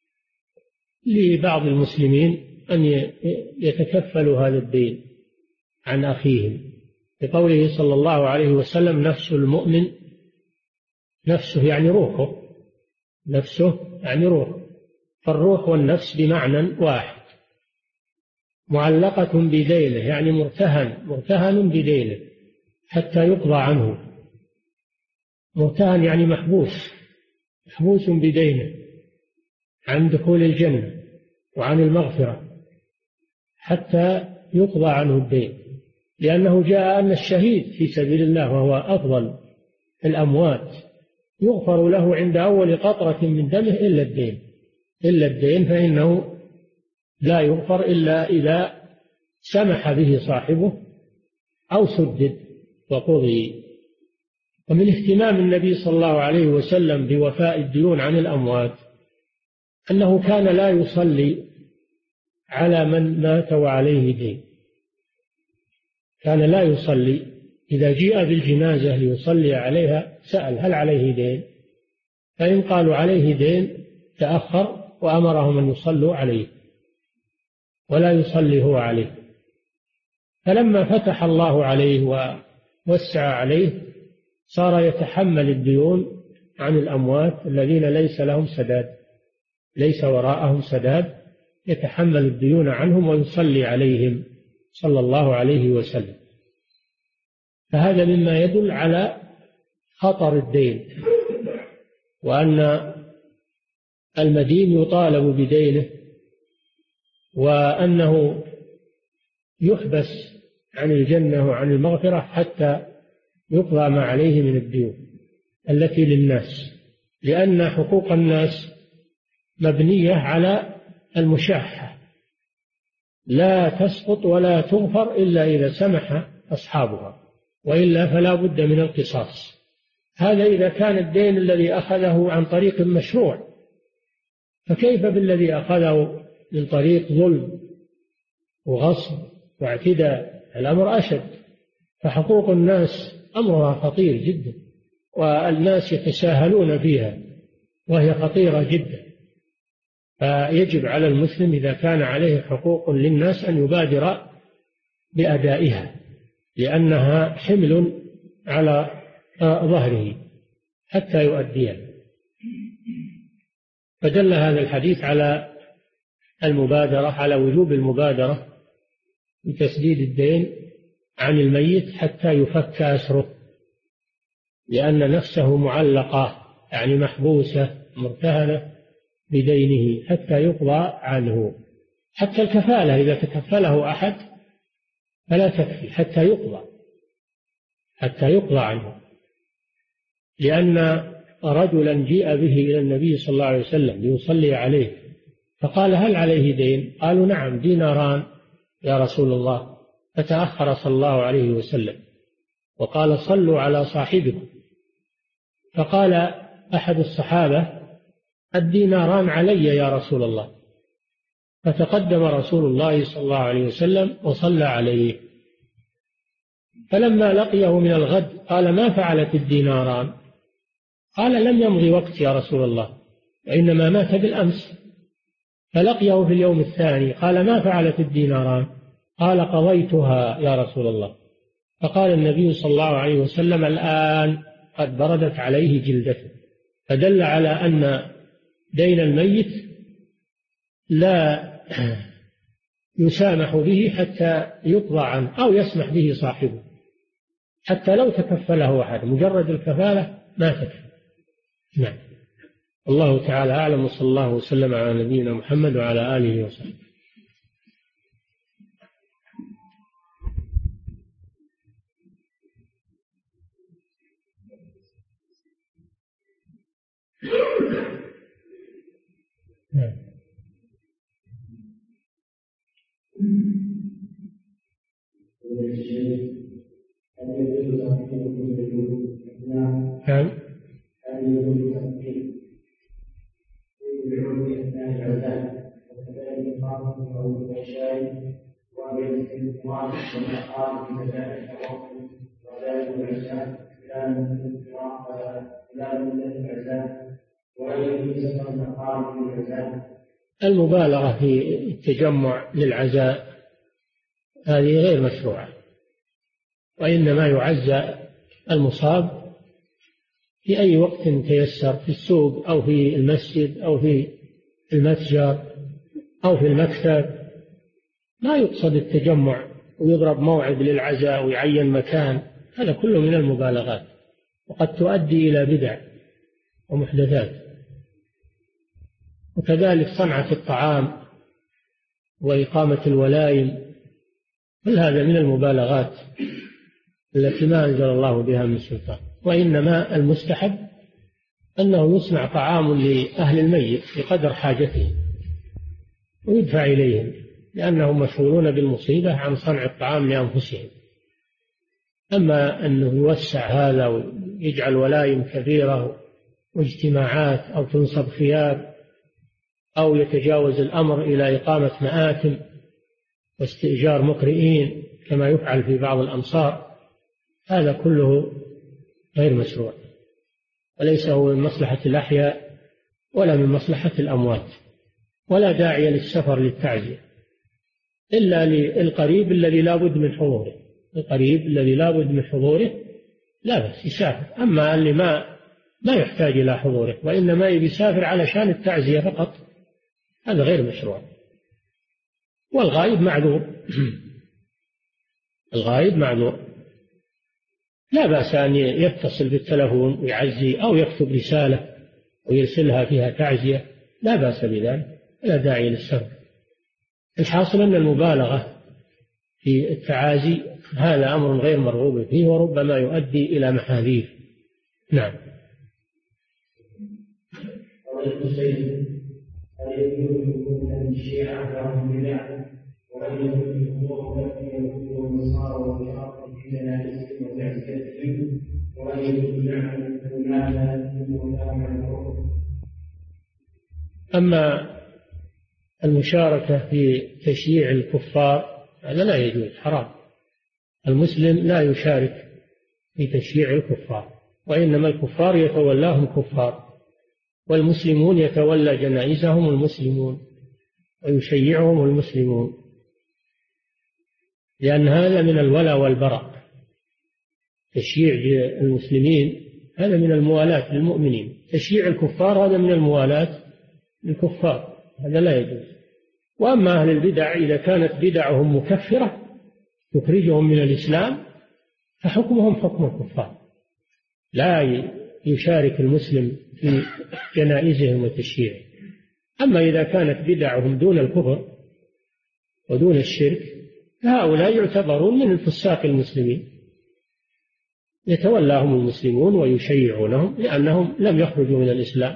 B: لبعض المسلمين أن يتكفلوا هذا الدين عن أخيهم، بقوله صلى الله عليه وسلم: نفس المؤمن، نفسه يعني روحه، نفسه يعني روحه، فالروح والنفس بمعنى واحد، معلقة بدينه يعني مرتهن بدينه حتى يقضى عنه. مرتهن يعني محبوس بدينه عن دخول الجنة وعن المغفرة حتى يقضى عنه الدين، لأنه جاء أن الشهيد في سبيل الله وهو أفضل الأموات يغفر له عند أول قطرة من دمه إلا الدين فإنه لا يغفر إلا إذا سمح به صاحبه أو سدد وقضي. ومن اهتمام النبي صلى الله عليه وسلم بوفاء الديون عن الأموات أنه كان لا يصلي على من مات وعليه دين، كان لا يصلي. إذا جيء بالجنازة ليصلي عليها سأل: هل عليه دين؟ فإن قالوا عليه دين تأخر وأمرهم أن يصلوا عليه ولا يصلي هو عليه. فلما فتح الله عليه ووسع عليه صار يتحمل الديون عن الأموات الذين ليس وراءهم سداد، يتحمل الديون عنهم ويصلي عليهم صلى الله عليه وسلم. فهذا مما يدل على خطر الدين، وأن المدين يطالب بدينه، وأنه يحبس عن الجنة وعن المغفرة حتى يقضى ما عليه من الديون التي للناس، لأن حقوق الناس مبنية على المشاحة، لا تسقط ولا تغفر إلا إذا سمح أصحابها، وإلا فلا بد من القصاص. هذا إذا كان الدين الذي أخذه عن طريق مشروع، فكيف بالذي أخذه من طريق ظلم وغصب واعتداء؟ الأمر أشد. فحقوق الناس أمرها خطير جدا، والناس يتساهلون فيها وهي خطيرة جدا. فيجب على المسلم إذا كان عليه حقوق للناس أن يبادر بأدائها، لأنها حمل على ظهره حتى يؤديها. فدل هذا الحديث على المبادرة، على وجوب المبادرة بتسديد الدين عن الميت حتى يفك أسره، لأن نفسه معلقة يعني محبوسة مرتهنة بدينه حتى يقضى عنه. حتى الكفالة إذا تكفله أحد فلا تكفي حتى يقضى عنه، لأن رجلا جيء به إلى النبي صلى الله عليه وسلم ليصلي عليه، فقال: هل عليه دين؟ قالوا: نعم، 2 دينار يا رسول الله. فتأخر صلى الله عليه وسلم وقال: صلوا على صاحبكم. فقال أحد الصحابة: 2 دينار علي يا رسول الله. فتقدم رسول الله صلى الله عليه وسلم وصلى عليه. فلما لقيه من الغد قال: ما فعلت 2 دينار؟ قال: لم يمضي وقت يا رسول الله، وإنما مات بالأمس. فلقيه في اليوم الثاني قال: ما فعلت 2 دينار؟ قال: قضيتها يا رسول الله. فقال النبي صلى الله عليه وسلم: الآن قد بردت عليه جلدته. فدل على أن دين الميت لا يسامح به حتى يقضى عنه أو يسمح به صاحبه، حتى لو تكفله أحد، مجرد الكفالة ما تكفي. نعم. الله تعالى أعلم، وصلى الله وسلم على نبينا محمد وعلى آله وصحبه.
C: والأقارب في مجال التوكل وذلك العزاء فلان من العزاء وغيره سفر الأقارب في العزاء.
B: المبالغة في التجمع للعزاء هذه غير مشروعة، وإنما يعزى المصاب في أي وقت تيسر، في السوق أو في المسجد أو في المتجر أو في المكتب. ما يقصد التجمع ويضرب موعد للعزاء ويعين مكان، هذا كله من المبالغات وقد تؤدي إلى بدع ومحدثات. وكذلك صنعة الطعام وإقامة الولائم، كل هذا من المبالغات التي ما أنزل الله بها من سلطان. وإنما المستحب أنه يصنع طعام لأهل الميت بقدر حاجته ويدفع إليهم، لأنهم مشغولون بالمصيبة عن صنع الطعام لأنفسهم. أما أنه يوسع هذا ويجعل ولائم كبيرة واجتماعات أو تنصب خيار أو يتجاوز الأمر إلى إقامة مآتم واستئجار مقرئين كما يفعل في بعض الأمصار، هذا كله غير مشروع، وليس هو من مصلحة الأحياء ولا من مصلحة الأموات، ولا داعي للسفر للتعزية إلا للقريب الذي لا بد من حضوره. القريب الذي لا بد من حضوره لا بس يسافر، أما اللي ما يحتاج إلى حضوره وإنما يسافر علشان التعزية فقط، هذا غير مشروع. والغائب معذور الغائب معذور، لا بأس أن يتصل بالتلفون ويعزي أو يكتب رسالة ويرسلها فيها تعزية، لا بأس بذلك، لا داعي للسفر. الحاصل أن المبالغة في التعازي هذا أمر غير مرغوب فيه وربما يؤدي إلى محاذير. نعم. أما المشاركة في تشييع الكفار هذا لا يجوز، حرام. المسلم لا يشارك في تشييع الكفار، وإنما الكفار يتولاهم كفار، والمسلمون يتولى جنائزهم المسلمون ويشيعهم المسلمون، لأن هذا من الولاء والبراء. تشييع المسلمين هذا من الموالاة للمؤمنين، تشييع الكفار هذا من الموالاة للكفار، هذا لا يجوز. وأما أهل البدع إذا كانت بدعهم مكفرة تخرجهم من الإسلام فحكمهم حكم الكفار، لا يشارك المسلم في جنائزهم وتشييعهم. أما إذا كانت بدعهم دون الكفر ودون الشرك فهؤلاء يعتبرون من الفساق المسلمين، يتولاهم المسلمون ويشيعونهم لأنهم لم يخرجوا من الإسلام.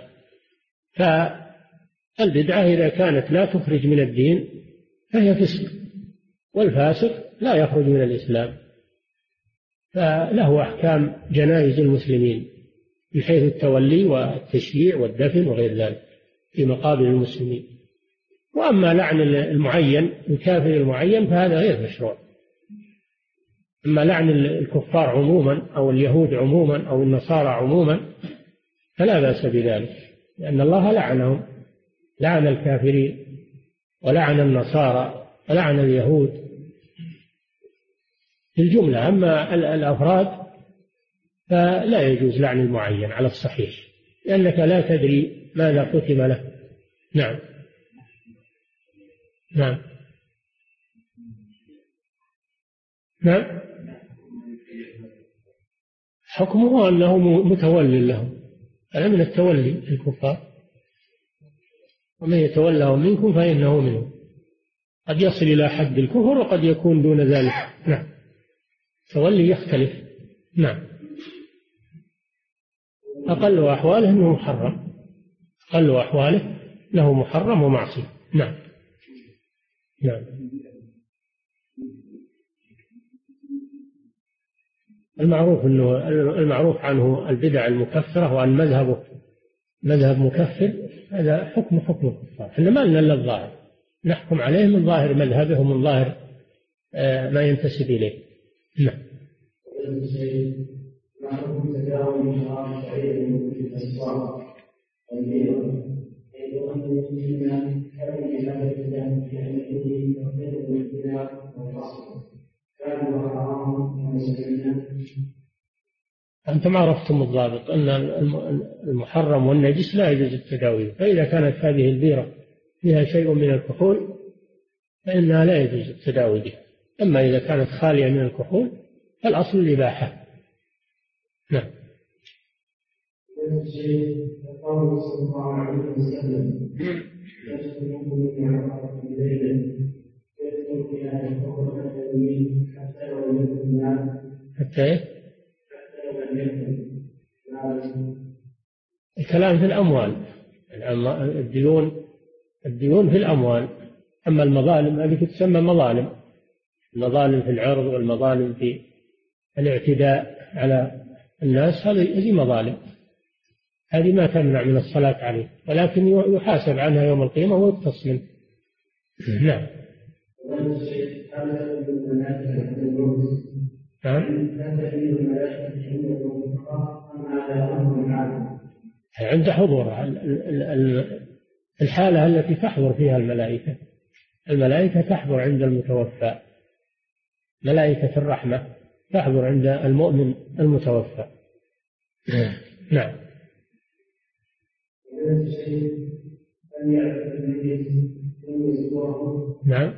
B: فالبدعة إذا كانت لا تخرج من الدين فهي فسق، والفاسق لا يخرج من الإسلام، فله أحكام جنائز المسلمين من حيث التولي والتشييع والدفن وغير ذلك في مقابر المسلمين. وأما لعن المعين الكافر المعين فهذا غير مشروع. أما لعن الكفار عموما أو اليهود عموما أو النصارى عموما فلا بأس بذلك، لأن الله لعنهم، لعن الكافرين ولعن النصارى ولعن اليهود في الجملة. أما الأفراد فلا يجوز لعن المعين على الصحيح، لأنك لا تدري ماذا ختم له. نعم. نعم. نعم. حكمه أنه متولي لهم، هذا من التولي الكفار، ومن يتولهم منكم فإنه منهم، قد يصل إلى حد الكفر وقد يكون دون ذلك. نعم. تولي يختلف. نعم. أقل أحواله أنه محرم، أقل أحواله له محرم ومعصية. نعم. نعم. المعروف عنه البدع المكفرة، وأن مذهبه مذهب مكفر، هذا حكم الكفار. احنا ما لنا إلا الظاهر، نحكم عليه من ظاهر مذهبه ومن ظاهر ما ينتسب إليه. نعم.
C: ما حكم تداول شراب الشعير في الأسواق والبيض؟ حيث أن المسلمين كانوا في هذا الكلام في أن فيه تقدير الابتلاء والفصل كانوا حرام ومسلمين.
B: أنتم عرفتم الضابط أن المحرم والنجس لا يجوز التداوي، فإذا كانت هذه البيرة فيها شيء من الكحول فإنها لا يجوز التداوي بها، أما إذا كانت خالية من الكحول فالأصل الإباحة. نعم.
C: قوله صلى الله عليه وسلم يدخل في هذا الحكم حتى لو لم يكن مال
B: حتى لو لم يكن الكلام في الأموال، الديون في الأموال. أما المظالم هذه تسمى مظالم، المظالم في العرض والمظالم في الاعتداء على الناس هذه مظالم، هذه ما تمنع من الصلاة عليه، ولكن يحاسب عنها يوم القيامة ويقتص منه. نعم. عند حضور الحالة التي تحضر فيها الملائكة تحضر عند المتوفى، ملائكة الرحمة تحضر عند المؤمن المتوفى. نعم. نعم.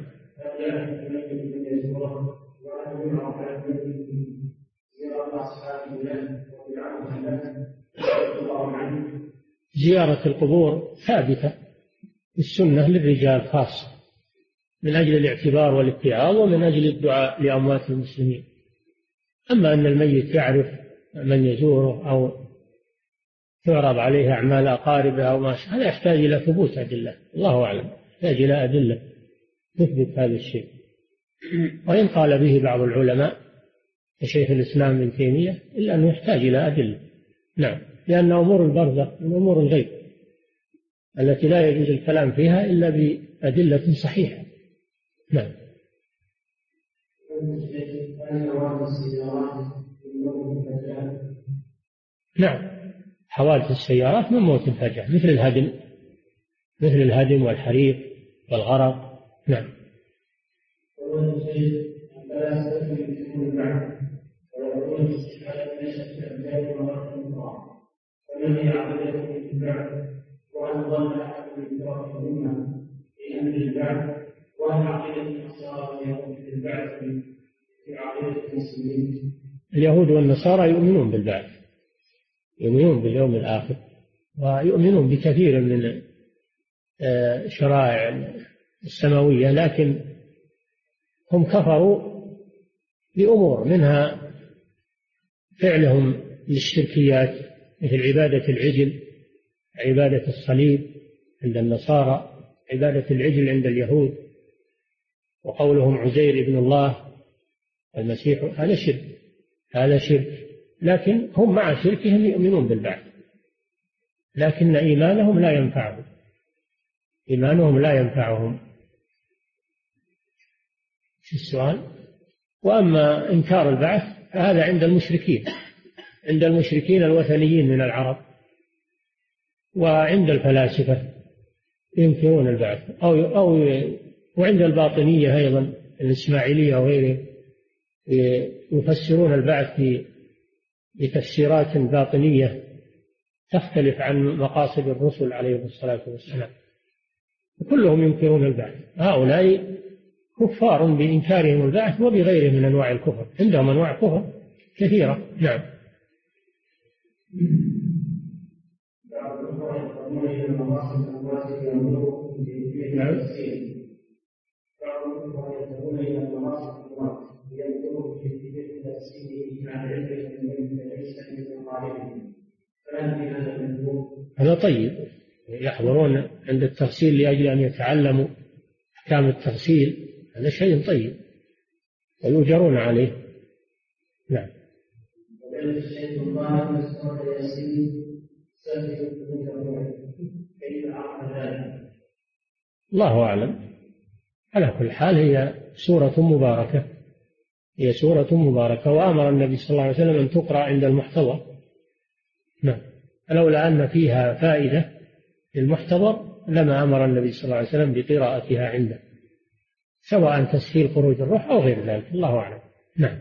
B: زيارة القبور ثابتة السنة للرجال خاصة من أجل الاعتبار والاتعاظ ومن أجل الدعاء لأموات المسلمين. أما أن الميت يعرف من يزوره أو تعرض عليه أعمال أقاربه أو ما هذا يحتاج إلى ثبوت أدلة، الله أعلم، يحتاج إلى أدلة تثبت هذا الشيء. وإن قال به بعض العلماء كشيخ الإسلام ابن تيمية إلا أنه يحتاج إلى أدلة. نعم. لأن أمور البرزخ من أمور الغيب التي لا يجوز الكلام فيها إلا بأدلة صحيحة. نعم. نعم. حوادث السيارات من موت الفجأة مثل الهدم والحريق والغرق. نعم.
C: الذي عقدته في البعث وأن ظن أحد من فرق الأمة في أمر البعث وأن عقيدة النصارى واليهود في البعث في عقيدة المسلمين.
B: اليهود والنصارى يؤمنون بالبعث، يؤمنون باليوم الآخر ويؤمنون بكثير من شرائع السماوية، لكن هم كفروا بأمور منها فعلهم للشركيات مثل عبادة العجل، عبادة الصليب عند النصارى، عبادة العجل عند اليهود، وقولهم عزير ابن الله المسيح، هذا شرك، لكن هم مع شركهم يؤمنون بالبعث، لكن إيمانهم لا ينفعهم. شو السؤال؟ وأما إنكار البعث فهذا عند المشركين الوثنيين من العرب، وعند الفلاسفة ينكرون البعث، وعند الباطنية أيضا الإسماعيلية وغيره يفسرون البعث بتفسيرات باطنية تختلف عن مقاصد الرسل عليه الصلاة والسلام، وكلهم ينكرون البعث. هؤلاء كفار بإنكارهم البعث وبغيره من أنواع الكفر، عندهم أنواع كفر كثيرة. نعم. هذا طيب، يحضرون عند التغسيل لأجل أن يتعلموا أحكام التغسيل، هذا شيء طيب ويؤجرون عليه. نعم. الله أعلم. على كل حال هي سورة مباركة، هي سورة مباركة، وأمر النبي صلى الله عليه وسلم أن تقرأ عند المحتضر. نعم، لولا أن فيها فائدة للمحتضر لما أمر النبي صلى الله عليه وسلم بقراءتها عنده، سواء تسهيل خروج الروح أو غير ذلك، الله أعلم. نعم.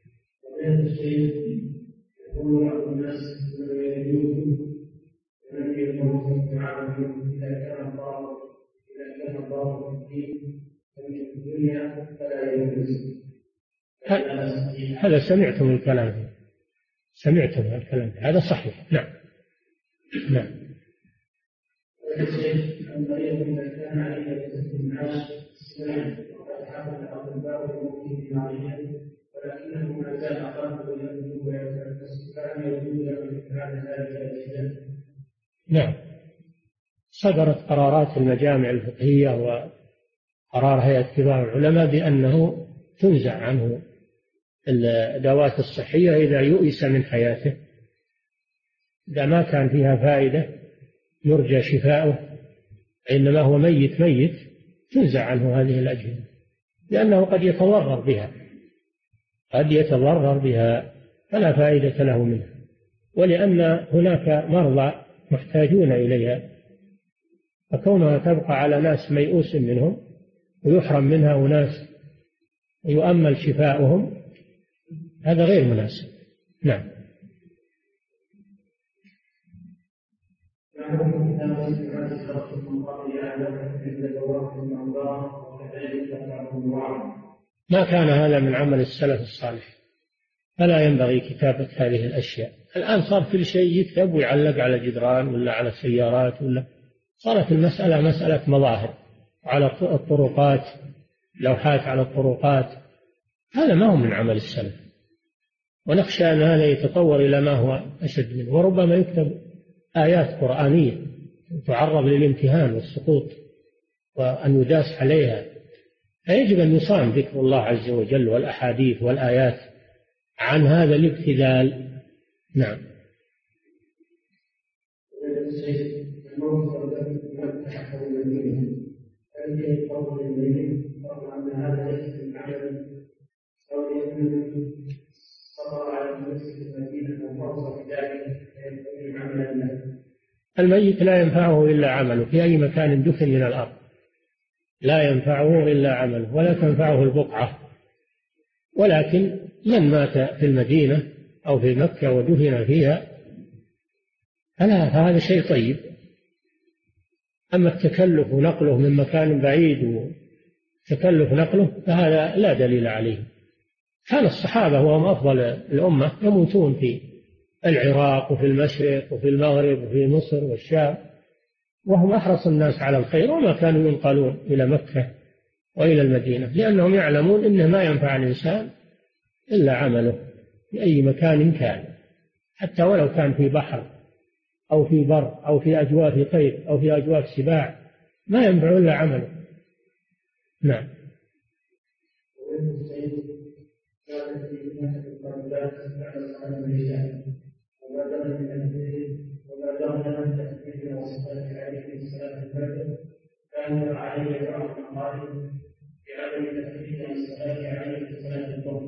B: هذا سمعتم الكلام، هذا صحيح. نعم. نعم. ولكنه ما زال أقرب ويبدو ويتنفس فلم يجوز له فعل ذلك. نعم، صدرت قرارات المجامع الفقهية وقرار هيئة كبار العلماء بأنه تنزع عنه الأدوات الصحية إذا يؤس من حياته، إذا ما كان فيها فائدة يرجى شفاؤه، إنما هو ميت تنزع عنه هذه الأجهزة، لأنه قد يتضرر بها فلا فائدة له منها، ولأن هناك مرضى محتاجون إليها، فكونها تبقى على ناس ميؤوس منهم ويحرم منها وناس يؤمل شفاؤهم هذا غير مناسب. نعم. ما كان هذا من عمل السلف الصالح، فلا ينبغي كتابة هذه الأشياء. الآن صار كل شيء يكتب ويعلق على جدران ولا على سيارات، ولا صارت المسألة مسألة مظاهر، على الطرقات، لوحات على الطرقات، هذا ما هو من عمل السلف، ونخشى أن هذا يتطور إلى ما هو أشد منه، وربما يكتب آيات قرآنية تعرض للامتهان والسقوط وأن يداس عليها، فيجب أن يصان ذكر الله عز وجل والأحاديث والآيات عن هذا الابتذال. نعم. الميت لا ينفعه إلا عمله في أي مكان دفن من الأرض، لا ينفعه إلا عمله، ولا تنفعه البقعة، ولكن من مات في المدينة أو في مكة ودفن فيها فهذا شيء طيب. أما التكلف ونقله من مكان بعيد وتكلف نقله فهذا لا دليل عليه. كان الصحابة وهم أفضل الأمة يموتون في العراق وفي المشرق وفي المغرب وفي مصر والشام، وهم أحرص الناس على الخير، وما كانوا ينقلون إلى مكة وإلى المدينة، لأنهم يعلمون إنه ما ينفع الإنسان إلا عمله في أي مكان كان، حتى ولو كان في بحر أو في بر أو في أجواف طير أو في أجواف سباع، ما ينفع إلا عمله. نعم. كان عليه بعض المقالب بعدم تكفير الصلاة عليه في صلاة الظهر،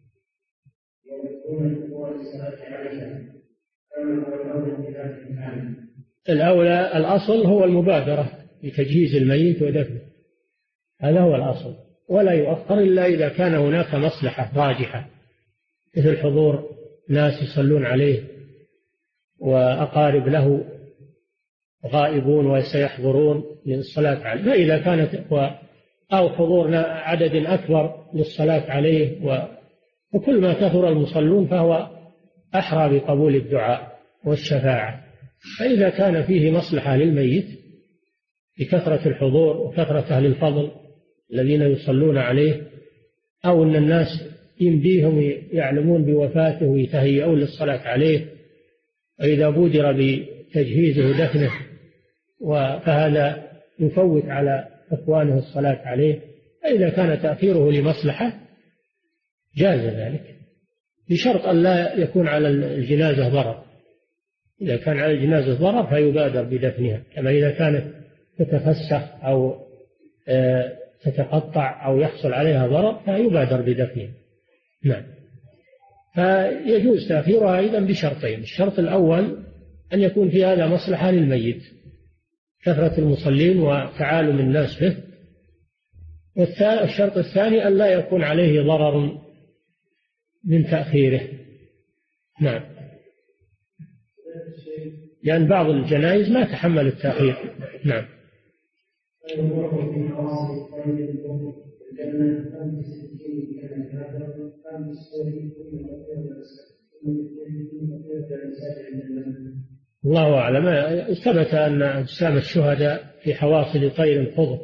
B: ويكون الوقوع للصلاة عليها كما هو الأولى في ذلك الحال. الأولى الأصل هو المبادرة لتجهيز الميت ودفنه، هذا هو الأصل، ولا يؤخر إلا إذا كان هناك مصلحة راجحة، مثل حضور ناس يصلون عليه وأقارب له غائبون وسيحضرون للصلاة عليه، فإذا كانت أو حضور عدد أكبر للصلاة عليه، وكل ما كثر المصلون فهو أحرى بقبول الدعاء والشفاعة. فإذا كان فيه مصلحة للميت بكثرة الحضور وكثرة أهل الفضل الذين يصلون عليه، أو أن الناس يمديهم يعلمون بوفاته ويتهيئون للصلاة عليه، وإذا بودر بتجهيزه ودفنه فهذا يفوت على إخوانه الصلاة عليه، فإذا كان تأخيره لمصلحة جاز ذلك، بشرط أن لا يكون على الجنازة ضرر. إذا كان على الجنازة ضرر فيبادر بدفنها، كما إذا كانت تتفسخ أو تتقطع أو يحصل عليها ضرر فيبادر بدفنها. نعم. فيجوز تأخيرها أيضا بشرطين: الشرط الأول أن يكون في هذا مصلحة للميت، كثرة المصلين وتعالم الناس به، والشرط الثاني أن لا يكون عليه ضرر من تأخيره. نعم. لأن بعض الجنائز ما تحمل التأخير. نعم. الله أعلم. ثبت أن أجسام الشهداء في حواصل طير خضر،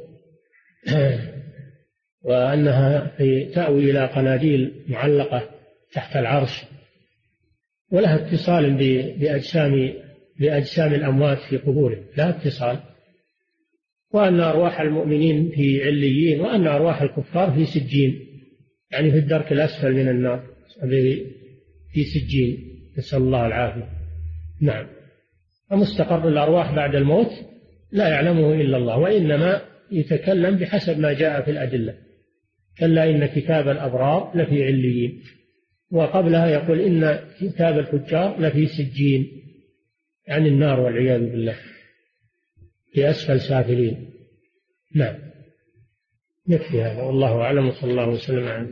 B: وأنها تأوي إلى قناديل معلقة تحت العرش، ولها اتصال بأجسام الأموات في قبورهم، لا اتصال. وأن أرواح المؤمنين في عليين، وأن أرواح الكفار في سجين، يعني في الدرك الأسفل من النار، في سجين، نسأل الله العافية. نعم. ومستقر الأرواح بعد الموت لا يعلمه إلا الله، وإنما يتكلم بحسب ما جاء في الأدلة. كلا إن كتاب الأبرار لفي عليين، وقبلها يقول إن كتاب الفجار لفي سجين، عن النار والعياذ بالله، في أسفل سافلين. نعم. نكفي هذا، والله أعلم، وصلى الله وسلم على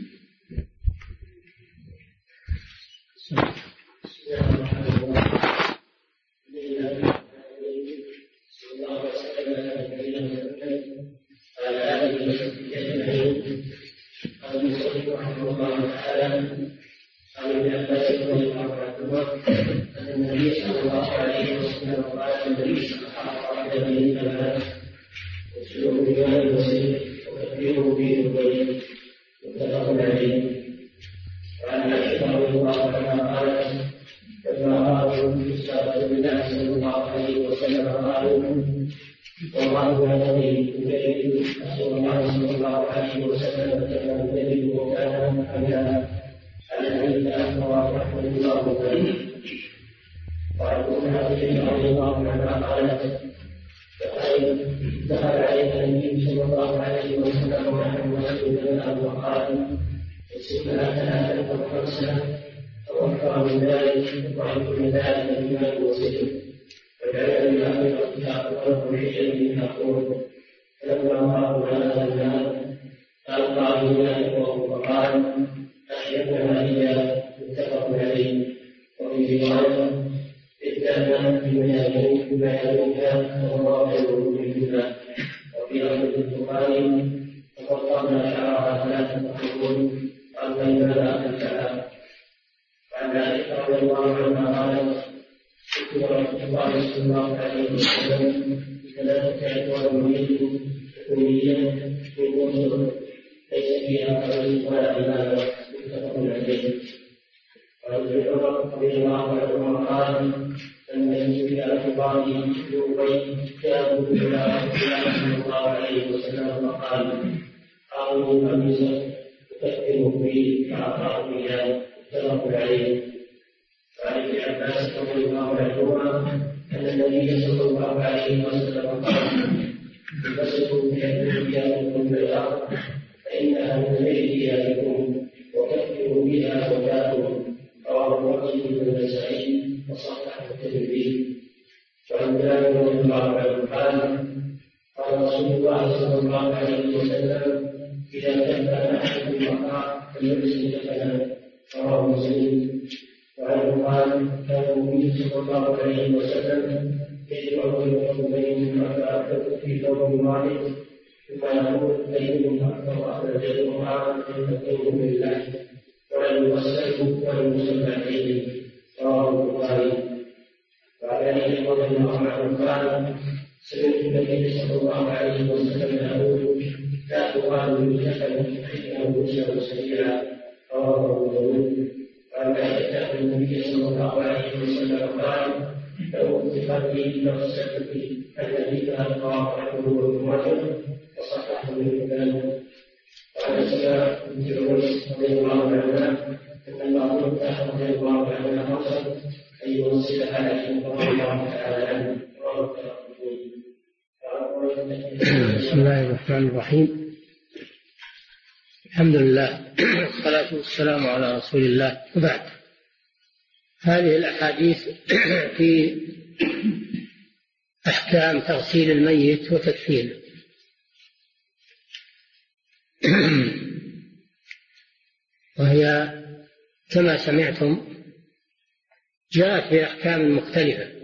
D: النبي صلى الله عليه وسلم قال: النبي صلى الله عليه وسلم وسلوك بمال الوسيل وتكبيره به الوليد متفق عليه. وعن عائشة رضي الله عنها قالت: لما رأوا يستغفر بالله صلى الله عليه وسلم قالوا: والله الذي يجد رسول الله صلى الله عليه وسلم كما يجد وكان حملا على العلم أنه رحمه الله عليه. وعن أمها رضي الله عنها قالت: دخل علينا النبي صلى الله عليه وسلم ونحن مسجدنا وقال: السنة ثلاثة وخمسة، توفر من ذلك وعن كل ذلك الإيمان والسجن، وجعل لله الكتاب وله حجة أقول. فلما رأوا هذا المال ألقى بذلك وقال: أحيثنا إياه، متفق عليه. وفي رواية: اتبعنا بميامين بميامينها والله يقول. وفي لفظ البخاري: فقطعنا شعرها ثلاثة قرون فألقينا الكعبة. وعن عائشة رضي الله عنها قالت: كنت رسول الله صلى الله عليه وسلم بثلاثة أشهر يريد حكوميا من مصر ليس فيها قبل ولا عبادة، متفق عليه. وعن ابن عمر رضي الله عنهما قال: النبي في أخباره يومين جاءوا إلى رسول الله صلى الله عليه وسلم وقال: أعوذ قميصا تكفر فيه فأعطاه إياه، متفق عليه. وعن ابن عباس رضي الله عنهما أن النبي صلى الله عليه وسلم قال: انبسطوا بأيديكم بالأرض فإنها من أيديكم وكفروا بها موتاكم. رواه مسلم والنسائي وصححه الترمذي. وعن جابر رضي الله عنه قال: قال رسول الله صلى الله عليه وسلم: إذا كان أحد المقام فليلبس كفنا. رواه مسلم. وعنه قال: كان النبي صلى الله عليه وسلم يجمع بين ثوبين فأكثر في ثوب واحد، ثم يقول: أيهم أكثر أخرج القرآن فإنه لله، ولم يغسله ولم يصلى عليه. رواه البخاري. وعن علي رضي الله عنه قال: سمعت النبي صلى الله عليه وسلم يقول: لا تقال بالجسد فإنه يسلم سريعا. رواه أبو داود. وعن عائشة أن النبي صلى الله عليه وسلم قال: لو اتفقت لغسلت الذي ألقى رحمه والمعجم، وصححه الإمام. وعن أسماء بنت عميس رضي الله عنها أن المعروف رضي الله عنها حصل أن يوصل عليه رضي الله تعالى عنه.
B: بسم الله الرحمن الرحيم. الحمد لله والصلاة والسلام على رسول الله. وبعد، هذه الأحاديث في أحكام تغسيل الميت وتكفينه. وهي كما سمعتم جاءت بأحكام مختلفة.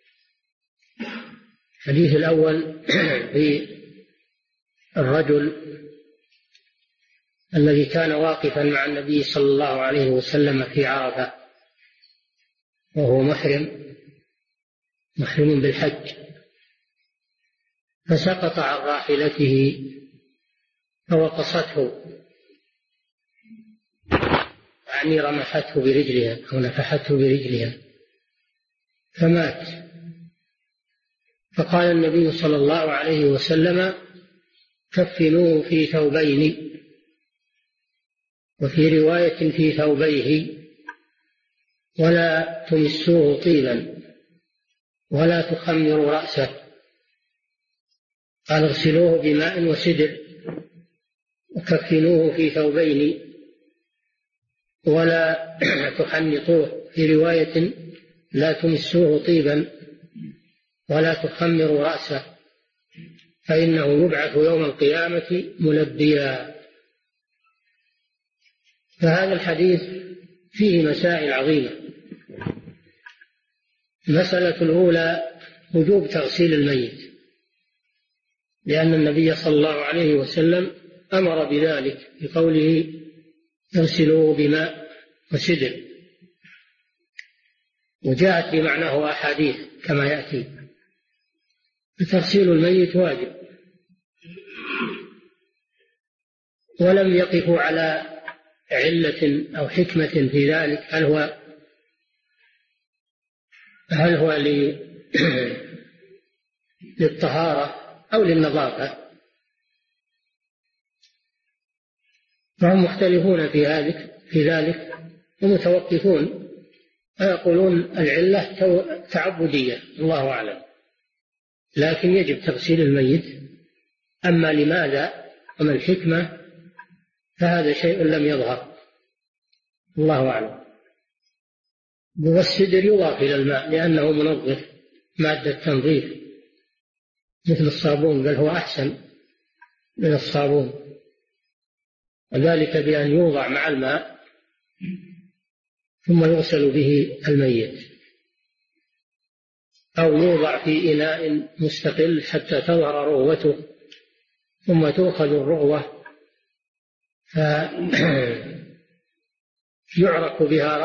B: الحديث الأول في الرجل الذي كان واقفا مع النبي صلى الله عليه وسلم في عرفة وهو محرم بالحج، فسقط عن راحلته فوقصته، يعني رمحته برجلها أو نفحته برجلها فمات. فقال النبي صلى الله عليه وسلم: كفنوه في ثوبين، وفي رواية في ثوبيه، ولا تمسوه طيبا ولا تخمروا رأسه. قال: اغسلوه بماء وسدر وكفنوه في ثوبين ولا تحنطوه. في رواية: لا تمسوه طيبا ولا تخمروا رأسه، فإنه يبعث يوم القيامة ملبيا. فهذا الحديث فيه مسائل عظيمة. المسألة الأولى وجوب تغسيل الميت، لأن النبي صلى الله عليه وسلم أمر بذلك بقوله: اغسلوه بماء وسدر، وجاءت بمعناه أحاديث كما يأتي. تغسيل الميت واجب، ولم يقفوا على علة أو حكمة في ذلك، هل هو للطهارة أو للنظافة، فهم مختلفون في ذلك ومتوقفون، ويقولون العلة تعبدية، الله أعلم، لكن يجب تغسيل الميت. أما لماذا وما الحكمة فهذا شيء لم يظهر، الله أعلم. والسدر يضاف إلى الماء لأنه منظف، مادة تنظيف مثل الصابون، بل هو أحسن من الصابون، وذلك بأن يوضع مع الماء ثم يغسل به الميت، أو يوضع في إناء مستقل حتى تظهر رغوته ثم تؤخذ الرغوة فيعرق بها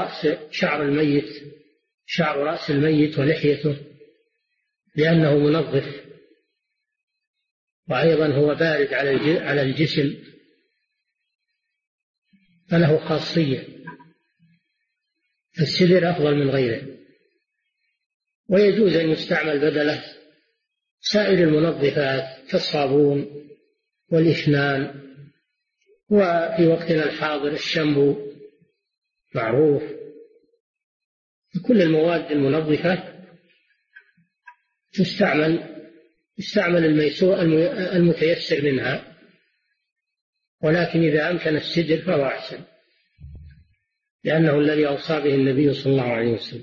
B: شعر رأس الميت ولحيته، لأنه منظف، وأيضا هو بارد على الجسم، فله خاصية. السدر أفضل من غيره، ويجوز أن يستعمل بدله سائر المنظفات كالصابون والإشنان، وفي وقتنا الحاضر الشامبو معروف. كل المواد المنظفة يستعمل المتيسر منها، ولكن إذا أمكن السدر فهو أحسن، لأنه الذي أوصى به النبي صلى الله عليه وسلم.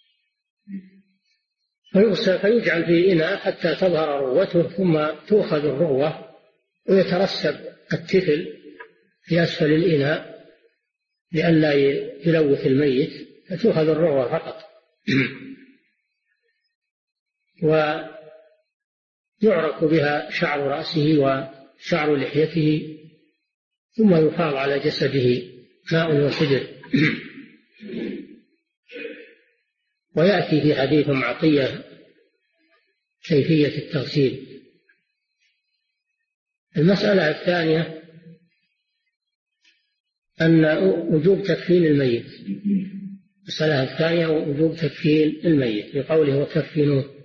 B: فيجعل في إناء حتى تظهر رغوته، ثم تؤخذ الرغوة ويترسب التفل في أسفل الإناء لئلا يلوث الميت، فتؤخذ الرغوة فقط. ويعرق بها شعر رأسه وشعر لحيته، ثم يفاض على جسده ماء وسدر. ويأتي في حديث عطية كيفية التغسيل. المسألة الثانية أن وجوب تكفين الميت. المسألة الثانية وجوب تكفين الميت بقوله: وكفنوه،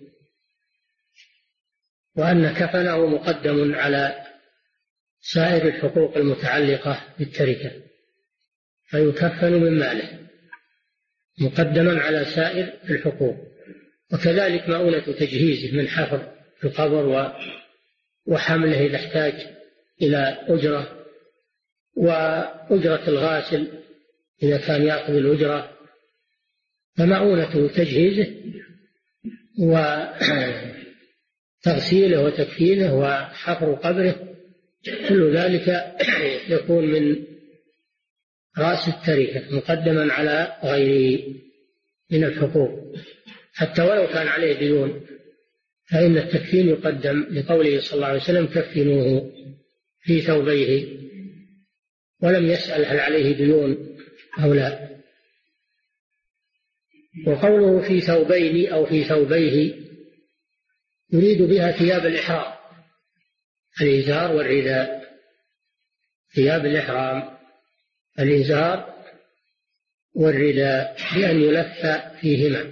B: وأن كفنه مقدم على سائر الحقوق المتعلقة بالتركة، فيكفن من ماله مقدما على سائر الحقوق. وكذلك مؤونة تجهيزه من حفر القبر وحمله إذا احتاج إلى أجرة وأجرة الغاسل إذا كان يأخذ الأجرة، فمؤونته تجهيزه وتغسيله وتكفينه وحفر قبره، كل ذلك يكون من رأس التركة مقدما على غيره من الحقوق، حتى ولو كان عليه ديون فإن التكفين يقدم، لقوله صلى الله عليه وسلم: كفنوه في ثوبيه، ولم يسأل هل عليه ديون أو لا. وقوله في ثوبين أو في ثوبيه يريد بها ثياب الإحرام، الإزار والرداء، ثياب الإحرام الإزار والرداء، بأن يلف فيهما.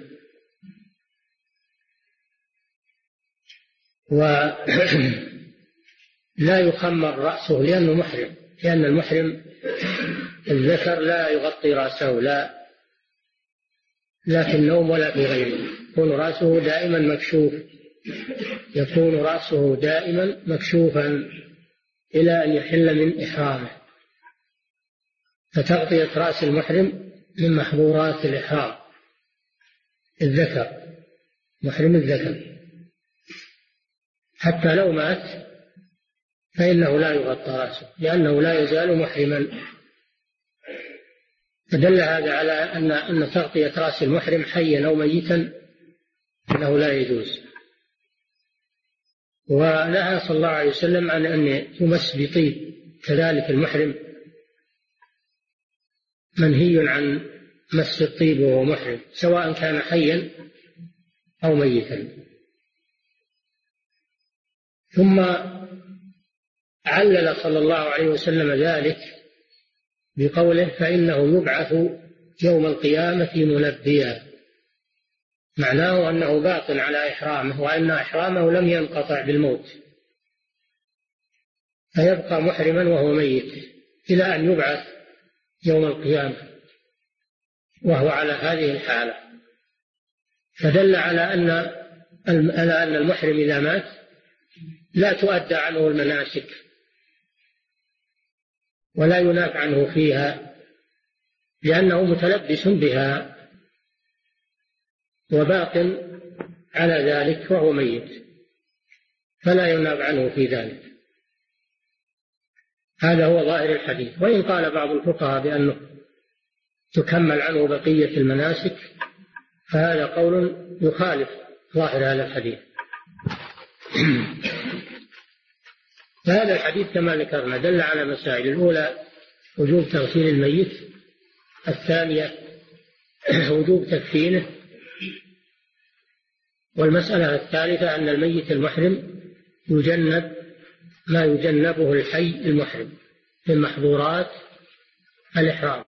B: ولا يخمر رأسه لأنه محرم، لأن المحرم الذكر لا يغطي رأسه لا في النوم ولا في غيره، يكون رأسه دائما مكشوف، يكون رأسه دائما مكشوفا إلى أن يحل من إحرامه. فتغطية رأس المحرم من محظورات الإحرام، الذكر، محرم الذكر، حتى لو مات فإنه لا يغطى رأسه لأنه لا يزال محرما. فدل هذا على أن تغطية رأس المحرم حيا أو ميتا أنه لا يجوز. ونهى صلى الله عليه وسلم عن أن يمس بطيب، كذلك المحرم منهي عن مس الطيب وهو محرم، سواء كان حيا أو ميتا. ثم علل صلى الله عليه وسلم ذلك بقوله: فإنه يبعث يوم القيامة ملبيا، معناه أنه باق على إحرامه، وأن إحرامه لم ينقطع بالموت، فيبقى محرما وهو ميت إلى أن يبعث يوم القيامة وهو على هذه الحالة. فدل على أن المحرم إذا مات لا تؤدى عنه المناسك ولا يناف عنه فيها، لأنه متلبس بها وباق على ذلك وهو ميت، فلا يناف عنه في ذلك. هذا هو ظاهر الحديث. وإن قال بعض الفقهاء بأنه تكمل عنه بقية المناسك، فهذا قول يخالف ظاهر هذا الحديث. فهذا الحديث كما ذكرنا دل على مسائل: الأولى وجوب تغسيل الميت، الثانية وجوب تكفينه، والمسألة الثالثة أن الميت المحرم يجنب ما يجنبه الحي المحرم من محظورات الإحرام.